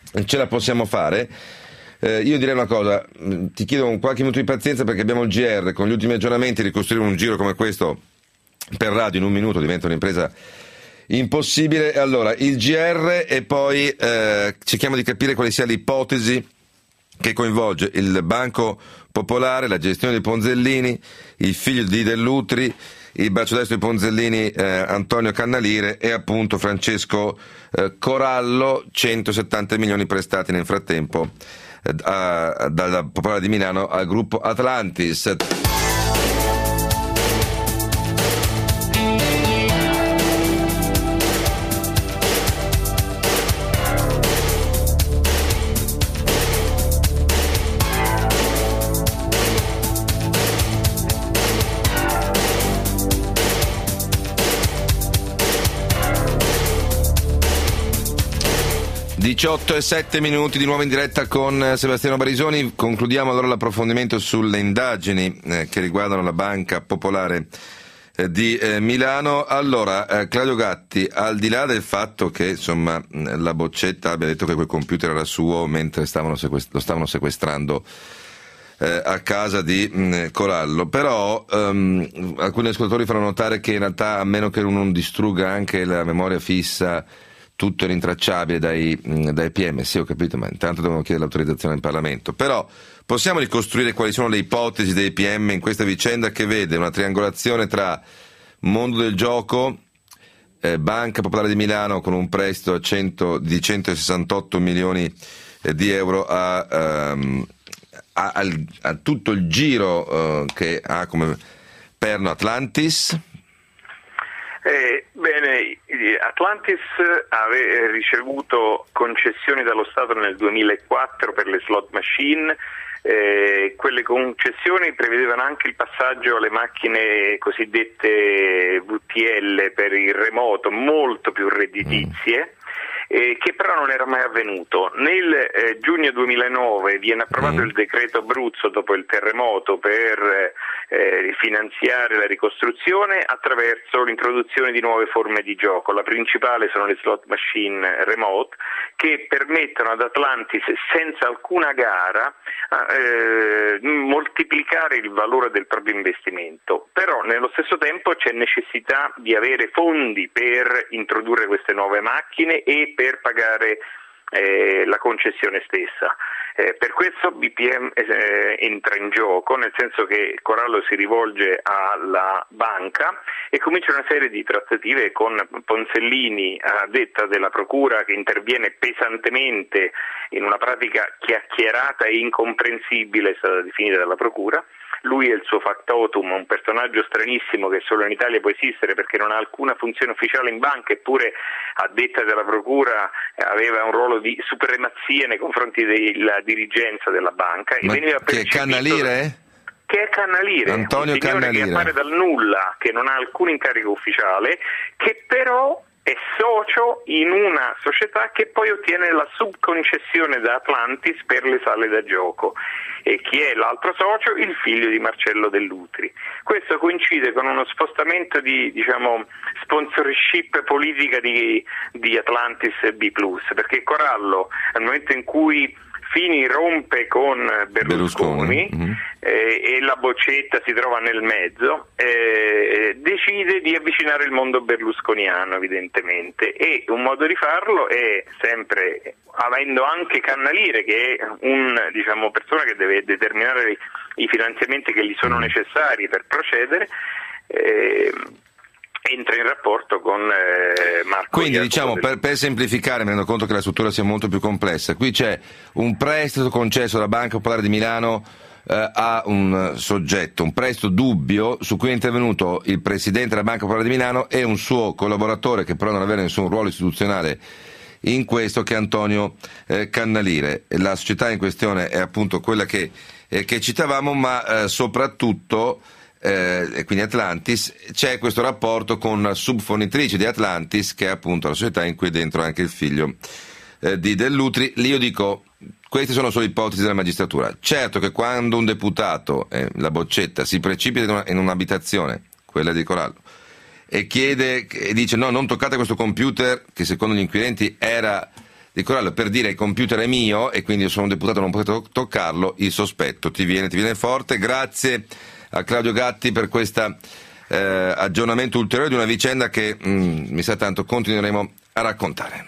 [SPEAKER 2] ce la possiamo fare. Io direi una cosa, ti chiedo un qualche minuto di pazienza perché abbiamo il GR, con gli ultimi aggiornamenti ricostruire un giro come questo per radio in un minuto diventa un'impresa impossibile. Allora, il GR e poi cerchiamo di capire quale sia l'ipotesi che coinvolge il Banco Popolare, la gestione dei Ponzellini, il figlio di Dell'Utri, il braccio destro dei Ponzellini Antonio Cannalire e appunto Francesco Corallo, 170 milioni prestati nel frattempo dalla Popolare di Milano al gruppo Atlantis. 18:07 di nuovo in diretta con Sebastiano Barisoni. Concludiamo allora l'approfondimento sulle indagini che riguardano la Banca Popolare di Milano. Allora, Claudio Gatti, al di là del fatto che insomma la Boccetta abbia detto che quel computer era suo mentre lo stavano sequestrando a casa di Corallo, però alcuni ascoltatori faranno notare che in realtà, a meno che uno non distrugga anche la memoria fissa, tutto è rintracciabile dai PM. Sì, ho capito, ma intanto devono chiedere l'autorizzazione in Parlamento. Però possiamo ricostruire quali sono le ipotesi dei PM in questa vicenda che vede una triangolazione tra mondo del gioco, Banca Popolare di Milano con un prestito di 168 milioni di euro a tutto il giro che ha come perno Atlantis.
[SPEAKER 11] Bene, Atlantis aveva ricevuto concessioni dallo Stato nel 2004 per le slot machine. Quelle concessioni prevedevano anche il passaggio alle macchine cosiddette VTL per il remoto, molto più redditizie, che però non era mai avvenuto. Nel giugno 2009 viene approvato il decreto Abruzzo dopo il terremoto per finanziare la ricostruzione attraverso l'introduzione di nuove forme di gioco. La principale sono le slot machine remote, che permettono ad Atlantis senza alcuna gara moltiplicare il valore del proprio investimento. Però nello stesso tempo c'è necessità di avere fondi per introdurre queste nuove macchine e per pagare la concessione stessa. Per questo BPM entra in gioco, nel senso che Corallo si rivolge alla banca e comincia una serie di trattative con Ponzellini, a detta della procura, che interviene pesantemente in una pratica chiacchierata e incomprensibile, è stata definita dalla procura. Lui e il suo factotum, un personaggio stranissimo che solo in Italia può esistere perché non ha alcuna funzione ufficiale in banca, eppure a detta della procura aveva un ruolo di supremazia nei confronti della dirigenza della banca.
[SPEAKER 2] Ma
[SPEAKER 11] e veniva
[SPEAKER 2] che è Cannalire?
[SPEAKER 11] Che è Cannalire,
[SPEAKER 2] Antonio
[SPEAKER 11] un signore
[SPEAKER 2] Cannalire,
[SPEAKER 11] che appare dal nulla, che non ha alcun incarico ufficiale, che però è socio in una società che poi ottiene la subconcessione da Atlantis per le sale da gioco. E chi è l'altro socio? Il figlio di Marcello Dell'Utri. Questo coincide con uno spostamento di sponsorship politica di Atlantis B+, perché Corallo, al momento in cui Fini rompe con Berlusconi. E la Boccetta si trova nel mezzo, decide di avvicinare il mondo berlusconiano, evidentemente, e un modo di farlo è sempre avendo anche Cannalire, che è persona che deve determinare i finanziamenti che gli sono necessari per procedere. Entra in rapporto con Marco.
[SPEAKER 2] Quindi per semplificare, mi rendo conto che la struttura sia molto più complessa. Qui c'è un prestito concesso dalla Banca Popolare di Milano a un soggetto, un prestito dubbio su cui è intervenuto il presidente della Banca Popolare di Milano e un suo collaboratore, che però non aveva nessun ruolo istituzionale in questo, che è Antonio Cannalire. La società in questione è appunto quella che citavamo, ma soprattutto e quindi Atlantis, c'è questo rapporto con la subfornitrice di Atlantis, che è appunto la società in cui è dentro anche il figlio di Dell'Utri. Lì io dico, queste sono solo ipotesi della magistratura. Certo che quando un deputato, la Boccetta, si precipita in un'abitazione, quella di Corallo, e dice no, non toccate questo computer, che secondo gli inquirenti era di Corallo per dire il computer è mio e quindi io sono un deputato, non potete toccarlo, il sospetto ti viene forte. Grazie a Claudio Gatti per questo aggiornamento ulteriore di una vicenda che mi sa tanto continueremo a raccontare.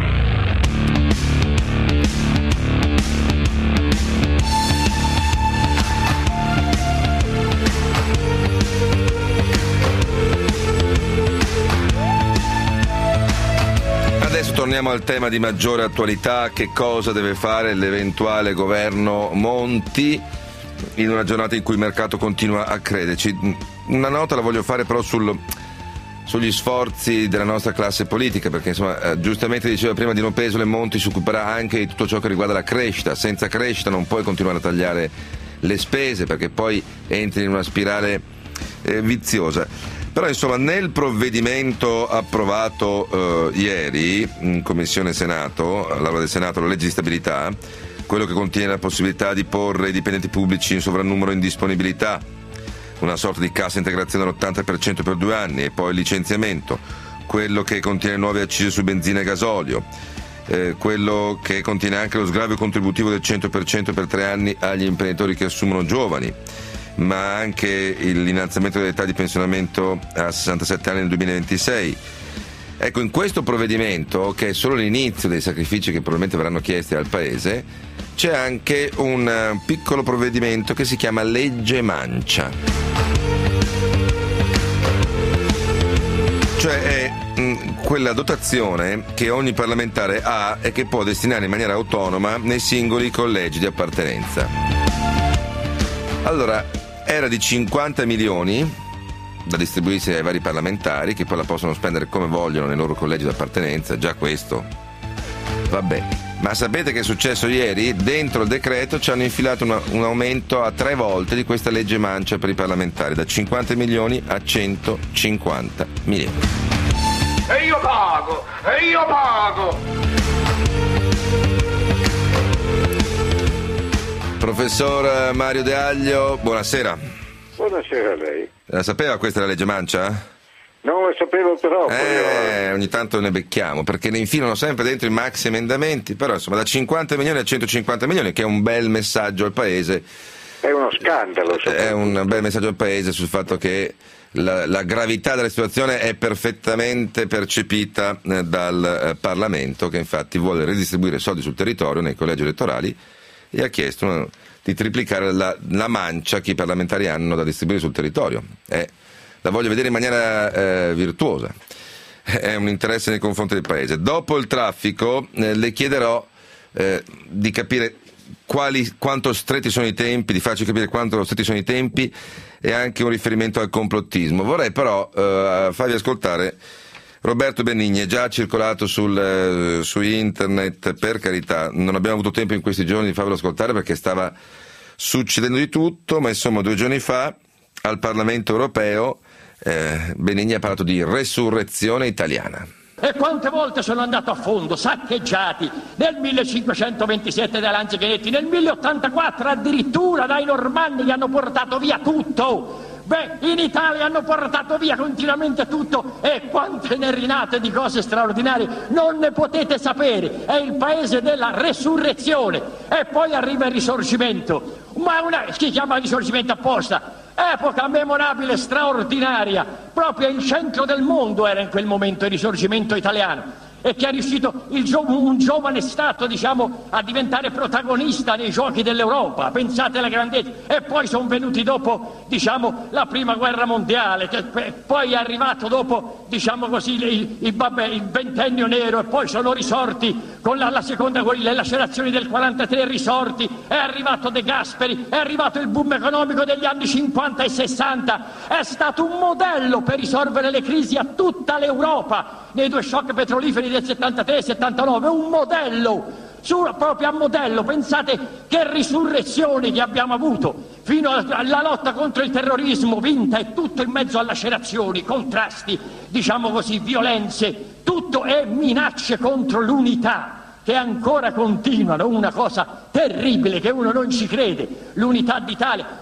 [SPEAKER 2] Adesso torniamo al tema di maggiore attualità: che cosa deve fare l'eventuale governo Monti in una giornata in cui il mercato continua a crederci. Una nota la voglio fare però sugli sforzi della nostra classe politica, perché insomma giustamente diceva prima Dino Pesole, Monti si occuperà anche di tutto ciò che riguarda la crescita. Senza crescita non puoi continuare a tagliare le spese, perché poi entri in una spirale viziosa. Però insomma nel provvedimento approvato ieri in Commissione Senato, all'Aula del Senato, la legge di stabilità, quello che contiene la possibilità di porre i dipendenti pubblici in sovrannumero in disponibilità, una sorta di cassa integrazione all'80% per 2 anni e poi il licenziamento, quello che contiene nuove accise su benzina e gasolio, quello che contiene anche lo sgravio contributivo del 100% per 3 anni agli imprenditori che assumono giovani, ma anche l'innalzamento dell'età di pensionamento a 67 anni nel 2026. Ecco, in questo provvedimento, che è solo l'inizio dei sacrifici che probabilmente verranno chiesti al Paese, c'è anche un piccolo provvedimento che si chiama legge mancia. Cioè è quella dotazione che ogni parlamentare ha e che può destinare in maniera autonoma nei singoli collegi di appartenenza. Allora, era di 50 milioni da distribuirsi ai vari parlamentari, che poi la possono spendere come vogliono nei loro collegi di appartenenza. Già questo vabbè, ma sapete che è successo ieri? Dentro il decreto ci hanno infilato un aumento a 3 volte di questa legge mancia per i parlamentari, da 50 milioni a 150 milioni.
[SPEAKER 12] E io pago!
[SPEAKER 2] Professor Mario De Aglio, buonasera.
[SPEAKER 13] Buonasera a lei.
[SPEAKER 2] La sapeva questa la legge mancia?
[SPEAKER 13] Non lo sapevo però.
[SPEAKER 2] Ogni tanto ne becchiamo, perché ne infilano sempre dentro i maxi emendamenti, però insomma da 50 milioni a 150 milioni, che è un bel messaggio al Paese.
[SPEAKER 13] È uno scandalo.
[SPEAKER 2] È un bel messaggio al Paese sul fatto che la gravità della situazione è perfettamente percepita dal Parlamento, che infatti vuole ridistribuire soldi sul territorio nei collegi elettorali e ha chiesto di triplicare la mancia che i parlamentari hanno da distribuire sul territorio. La voglio vedere in maniera virtuosa. È un interesse nei confronti del Paese. Dopo il traffico le chiederò di capire quanto stretti sono i tempi, di farci capire quanto stretti sono i tempi e anche un riferimento al complottismo. Vorrei però farvi ascoltare Roberto Benigni. È già circolato su internet, per carità, non abbiamo avuto tempo in questi giorni di farvelo ascoltare perché stava succedendo di tutto, ma insomma 2 giorni fa al Parlamento europeo Benigni ha parlato di resurrezione italiana.
[SPEAKER 7] E quante volte sono andato a fondo, saccheggiati, nel 1527 dai Lanzichetti, nel 1084 addirittura dai Normanni che hanno portato via tutto. Beh, in Italia hanno portato via continuamente tutto, e quante ne rinate di cose straordinarie non ne potete sapere. È il paese della resurrezione. E poi arriva il risorgimento, ma si chiama risorgimento apposta. Epoca memorabile, straordinaria, proprio il centro del mondo era in quel momento il risorgimento italiano, e che è riuscito un giovane Stato, diciamo, a diventare protagonista nei giochi dell'Europa. Pensate alla grandezza. E poi sono venuti dopo, diciamo, la prima guerra mondiale, poi è arrivato dopo, diciamo così, il ventennio nero, e poi sono risorti con la seconda guerra, le lacerazioni del 43 risorti, è arrivato De Gasperi, è arrivato il boom economico degli anni 50 e 60, è stato un modello per risolvere le crisi a tutta l'Europa nei 2 shock petroliferi del 73 e 79, un modello, proprio a modello. Pensate che risurrezioni che abbiamo avuto, fino alla lotta contro il terrorismo vinta, e tutto in mezzo a lacerazioni, contrasti, diciamo così, violenze, tutto, e minacce contro l'unità che ancora continuano, una cosa terribile che uno non ci crede. L'unità d'Italia,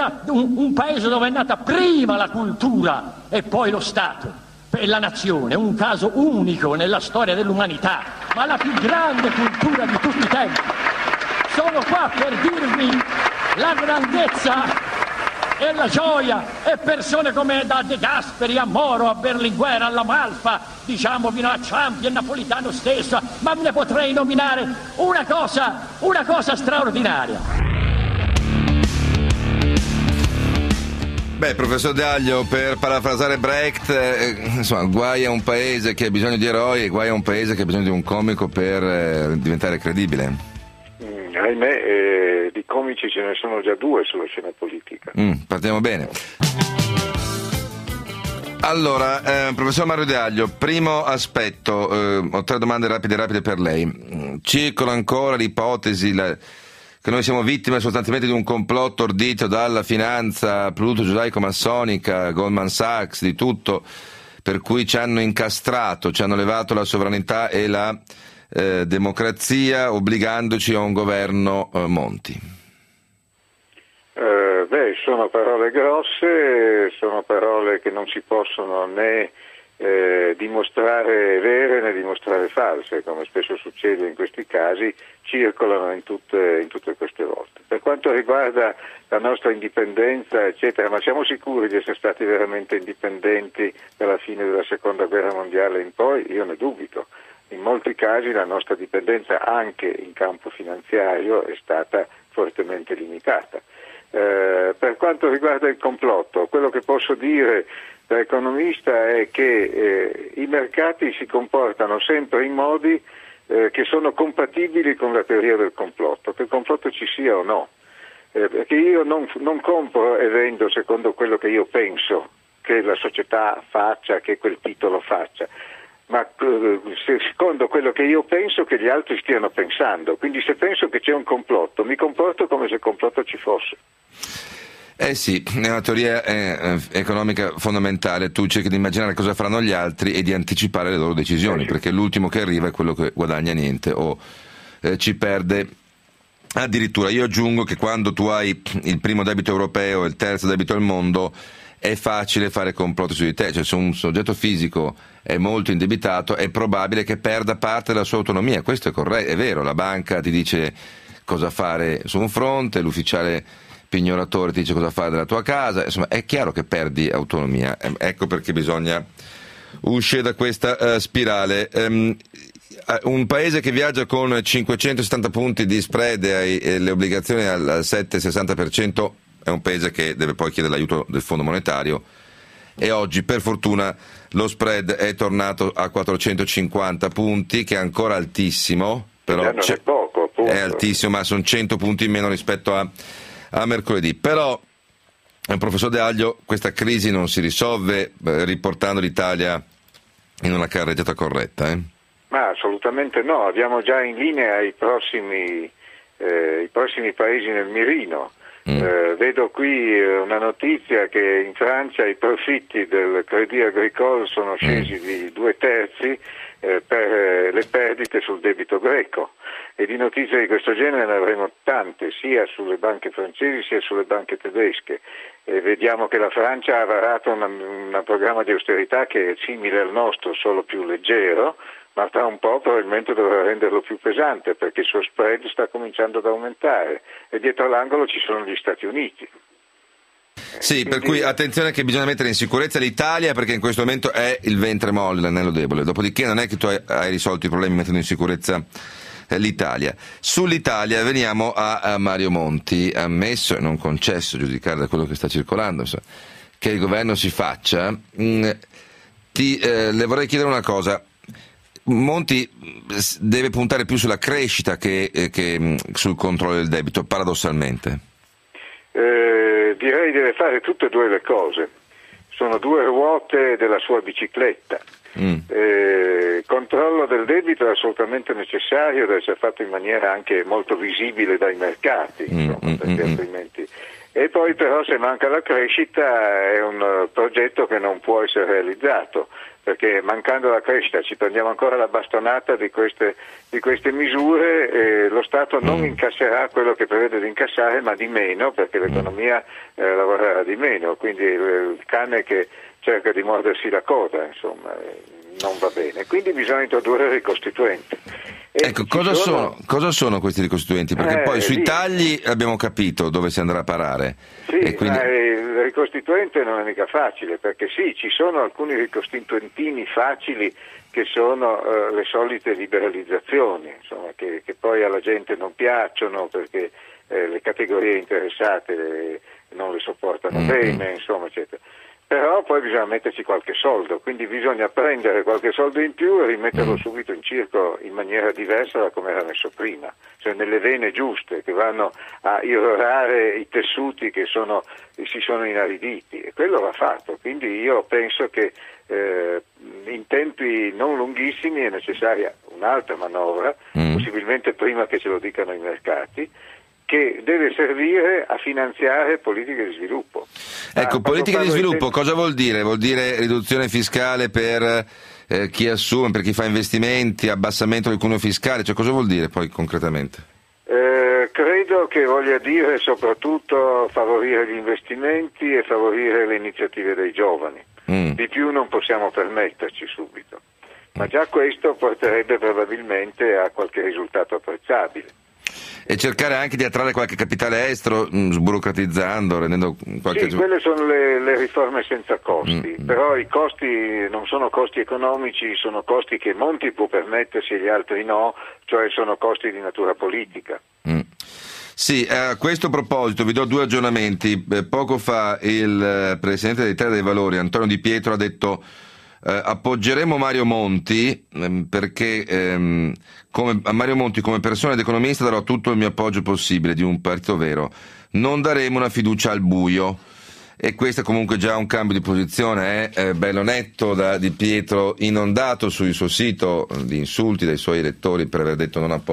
[SPEAKER 7] un paese dove è nata prima la cultura e poi lo Stato e la nazione, un caso unico nella storia dell'umanità.
[SPEAKER 14] ma la più grande cultura di tutti i tempi. Sono qua per dirvi la grandezza e la gioia, e persone come da De Gasperi a Moro, a Berlinguer, alla Malfa, diciamo fino a Ciampi e Napolitano stesso, ma ne potrei nominare una cosa straordinaria.
[SPEAKER 2] Beh, professor Daglio, per parafrasare Brecht, insomma, guai a un paese che ha bisogno di eroi e guai a un paese che ha bisogno di un comico per diventare credibile.
[SPEAKER 13] Ahimè, di comici ce ne sono già due sulla scena politica.
[SPEAKER 2] Partiamo bene. Allora, professor Mario Daglio, primo aspetto, ho 3 domande rapide per lei. Circola ancora l'ipotesi che noi siamo vittime sostanzialmente di un complotto ordito dalla finanza pluto-giudaico-massonica, Goldman Sachs, di tutto, per cui ci hanno incastrato, ci hanno levato la sovranità e la democrazia, obbligandoci a un governo Monti.
[SPEAKER 13] Sono parole grosse, sono parole che non si possono né dimostrare vere né dimostrare false, come spesso succede in questi casi, circolano in tutte queste volte. Per quanto riguarda la nostra indipendenza, eccetera, ma siamo sicuri di essere stati veramente indipendenti dalla fine della Seconda Guerra Mondiale in poi? Io ne dubito. In molti casi la nostra dipendenza anche in campo finanziario è stata fortemente limitata. Per quanto riguarda il complotto, quello che posso dire da economista è che i mercati si comportano sempre in modi che sono compatibili con la teoria del complotto, che il complotto ci sia o no. Perché io non compro e vendo secondo quello che io penso che la società faccia, che quel titolo faccia, ma secondo quello che io penso che gli altri stiano pensando. Quindi se penso che c'è un complotto, mi comporto come se il complotto ci fosse.
[SPEAKER 2] Sì, è una teoria economica fondamentale. Tu cerchi di immaginare cosa faranno gli altri e di anticipare le loro decisioni, perché l'ultimo che arriva è quello che guadagna niente o ci perde. Addirittura io aggiungo che quando tu hai il primo debito europeo e il terzo debito al mondo è facile fare complotti su di te, cioè se un soggetto fisico è molto indebitato è probabile che perda parte della sua autonomia. Questo è corretto, è vero, la banca ti dice cosa fare su un fronte, l'ufficiale pignoratore ti dice cosa fare della tua casa, insomma è chiaro che perdi autonomia, ecco perché bisogna uscire da questa spirale. Un paese che viaggia con 570 punti di spread e le obbligazioni al 7-60% è un paese che deve poi chiedere l'aiuto del Fondo Monetario, e oggi per fortuna lo spread è tornato a 450 punti, che è ancora altissimo, però
[SPEAKER 13] è poco, appunto.
[SPEAKER 2] È altissimo, ma sono 100 punti in meno rispetto a mercoledì. Però, professor Daglio, questa crisi non si risolve riportando l'Italia in una carreggiata corretta,
[SPEAKER 13] Ma assolutamente no, abbiamo già in linea i prossimi paesi nel mirino. Vedo qui una notizia che in Francia i profitti del Crédit Agricole sono scesi di 2/3 per le perdite sul debito greco, e di notizie di questo genere ne avremo tante, sia sulle banche francesi sia sulle banche tedesche. E vediamo che la Francia ha varato un programma di austerità che è simile al nostro, solo più leggero, ma tra un po' probabilmente dovrà renderlo più pesante, perché il suo spread sta cominciando ad aumentare, e dietro l'angolo ci sono gli Stati Uniti.
[SPEAKER 2] Sì, per cui attenzione che bisogna mettere in sicurezza l'Italia, perché in questo momento è il ventre molle, l'anello debole. Dopodiché non è che tu hai risolto i problemi mettendo in sicurezza l'Italia. Sull'Italia veniamo a Mario Monti, ammesso e non concesso, giudicare da quello che sta circolando, che il governo si faccia. Le vorrei chiedere una cosa. Monti deve puntare più sulla crescita che sul controllo del debito, paradossalmente.
[SPEAKER 13] Direi deve fare tutte e due le cose. Sono due ruote della sua bicicletta. Controllo del debito è assolutamente necessario, deve essere fatto in maniera anche molto visibile dai mercati, perché altrimenti. E poi però se manca la crescita è un progetto che non può essere realizzato, perché mancando la crescita ci prendiamo ancora la bastonata di queste misure, e lo Stato non incasserà quello che prevede di incassare, ma di meno, perché l'economia lavorerà di meno, quindi il cane che cerca di mordersi la coda, insomma. non va bene, quindi bisogna introdurre il ricostituente.
[SPEAKER 2] Ecco, cosa sono questi ricostituenti? Perché poi sui tagli abbiamo capito dove si andrà a parare.
[SPEAKER 13] Sì,
[SPEAKER 2] e quindi...
[SPEAKER 13] ma il ricostituente non è mica facile, perché sì, ci sono alcuni ricostituentini facili che sono le solite liberalizzazioni, insomma, che poi alla gente non piacciono perché le categorie interessate non le sopportano bene, insomma, eccetera. Però poi bisogna metterci qualche soldo, quindi bisogna prendere qualche soldo in più e rimetterlo subito in circolo in maniera diversa da come era messo prima, cioè nelle vene giuste che vanno a irrorare i tessuti che si sono inariditi, e quello va fatto. Quindi io penso che in tempi non lunghissimi è necessaria un'altra manovra, possibilmente prima che ce lo dicano i mercati, che deve servire a finanziare politiche di sviluppo.
[SPEAKER 2] Ecco, politiche di sviluppo cosa vuol dire? Vuol dire riduzione fiscale per chi assume, per chi fa investimenti, abbassamento del cuneo fiscale, cioè cosa vuol dire poi concretamente?
[SPEAKER 13] Credo che voglia dire soprattutto favorire gli investimenti e favorire le iniziative dei giovani. Di più non possiamo permetterci subito, ma già questo porterebbe probabilmente a qualche risultato apprezzabile.
[SPEAKER 2] E cercare anche di attrarre qualche capitale estero, sburocratizzando, rendendo qualche...
[SPEAKER 13] Sì, quelle sono le riforme senza costi, però i costi non sono costi economici, sono costi che Monti può permettersi e gli altri no, cioè sono costi di natura politica.
[SPEAKER 2] Sì, a questo proposito vi do due aggiornamenti. Poco fa il Presidente dell'Italia dei Valori, Antonio Di Pietro, ha detto appoggeremo Mario Monti perché a Mario Monti come persona ed economista darò tutto il mio appoggio possibile, di un partito vero. Non daremo una fiducia al buio. E questo è comunque già un cambio di posizione, bello netto da Di Pietro, inondato sul suo sito di insulti dai suoi elettori per aver detto non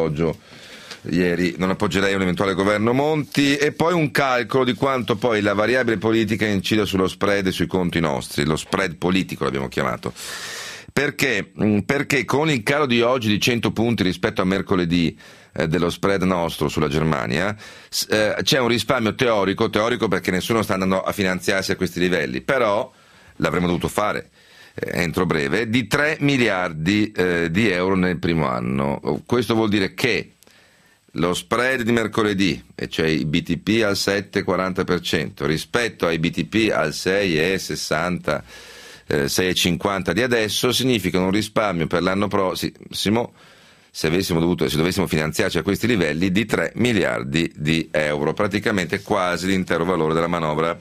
[SPEAKER 2] appoggerei un eventuale governo Monti, e poi un calcolo di quanto poi la variabile politica incida sullo spread e sui conti nostri, lo spread politico l'abbiamo chiamato. Perché con il calo di oggi di 100 punti rispetto a mercoledì dello spread nostro sulla Germania c'è un risparmio teorico perché nessuno sta andando a finanziarsi a questi livelli, però l'avremmo dovuto fare entro breve, di 3 miliardi di euro nel primo anno. Questo vuol dire che lo spread di mercoledì, e cioè i BTP al 7,40% rispetto ai BTP al 6,60, 6,50 di adesso, significa un risparmio per l'anno prossimo, se dovessimo finanziarci a questi livelli, di 3 miliardi di euro, praticamente quasi l'intero valore della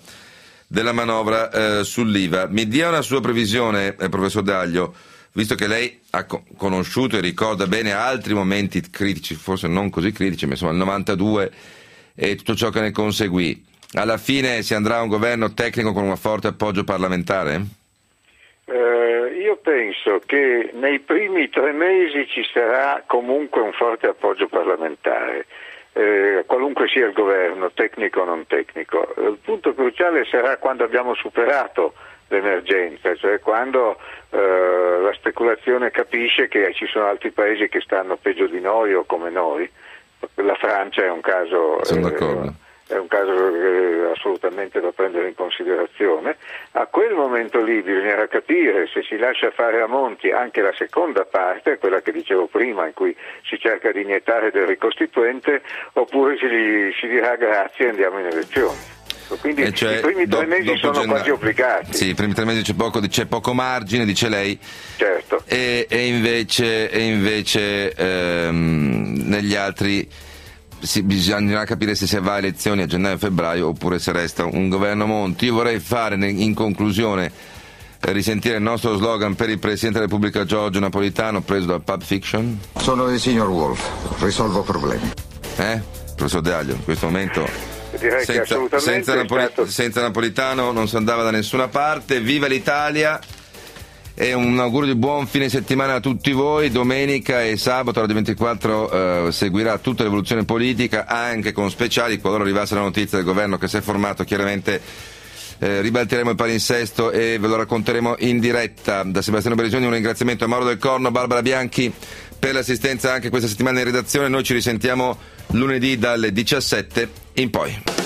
[SPEAKER 2] manovra sull'IVA. Mi dia una sua previsione, professor Daglio, visto che lei ha conosciuto e ricorda bene altri momenti critici, forse non così critici, ma insomma il 92 e tutto ciò che ne conseguì. Alla fine si andrà a un governo tecnico con un forte appoggio parlamentare?
[SPEAKER 13] Io penso che nei primi 3 mesi ci sarà comunque un forte appoggio parlamentare, qualunque sia il governo, tecnico o non tecnico. Il punto cruciale sarà quando abbiamo superato l'emergenza, cioè quando la speculazione capisce che ci sono altri paesi che stanno peggio di noi o come noi. La Francia è un caso, assolutamente da prendere in considerazione. A quel momento lì bisognerà capire se si lascia fare a Monti anche la seconda parte, quella che dicevo prima, in cui si cerca di iniettare del ricostituente, oppure si dirà grazie e andiamo in elezioni. Quindi
[SPEAKER 2] cioè,
[SPEAKER 13] i primi 3 mesi sono quasi obbligati.
[SPEAKER 2] Sì, i primi 3 mesi c'è poco margine, dice lei.
[SPEAKER 13] Certo.
[SPEAKER 2] E invece negli altri bisognerà capire se si va a elezioni a gennaio-febbraio oppure se resta un governo Monti. Io vorrei fare in conclusione risentire il nostro slogan per il Presidente della Repubblica Giorgio Napolitano, preso dal Pulp Fiction.
[SPEAKER 4] Sono il signor Wolf, risolvo problemi.
[SPEAKER 2] Professor Daglio, in questo momento
[SPEAKER 13] direi che
[SPEAKER 2] senza Napolitano non si andava da nessuna parte. Viva l'Italia e un augurio di buon fine settimana a tutti voi. Domenica e sabato Radio 24 seguirà tutta l'evoluzione politica, anche con speciali. Qualora arrivasse la notizia del governo che si è formato, chiaramente ribalteremo il palinsesto e ve lo racconteremo in diretta. Da Sebastiano Berisoni un ringraziamento a Mauro Del Corno, Barbara Bianchi per l'assistenza anche questa settimana in redazione. Noi ci risentiamo lunedì dalle 17 in poi.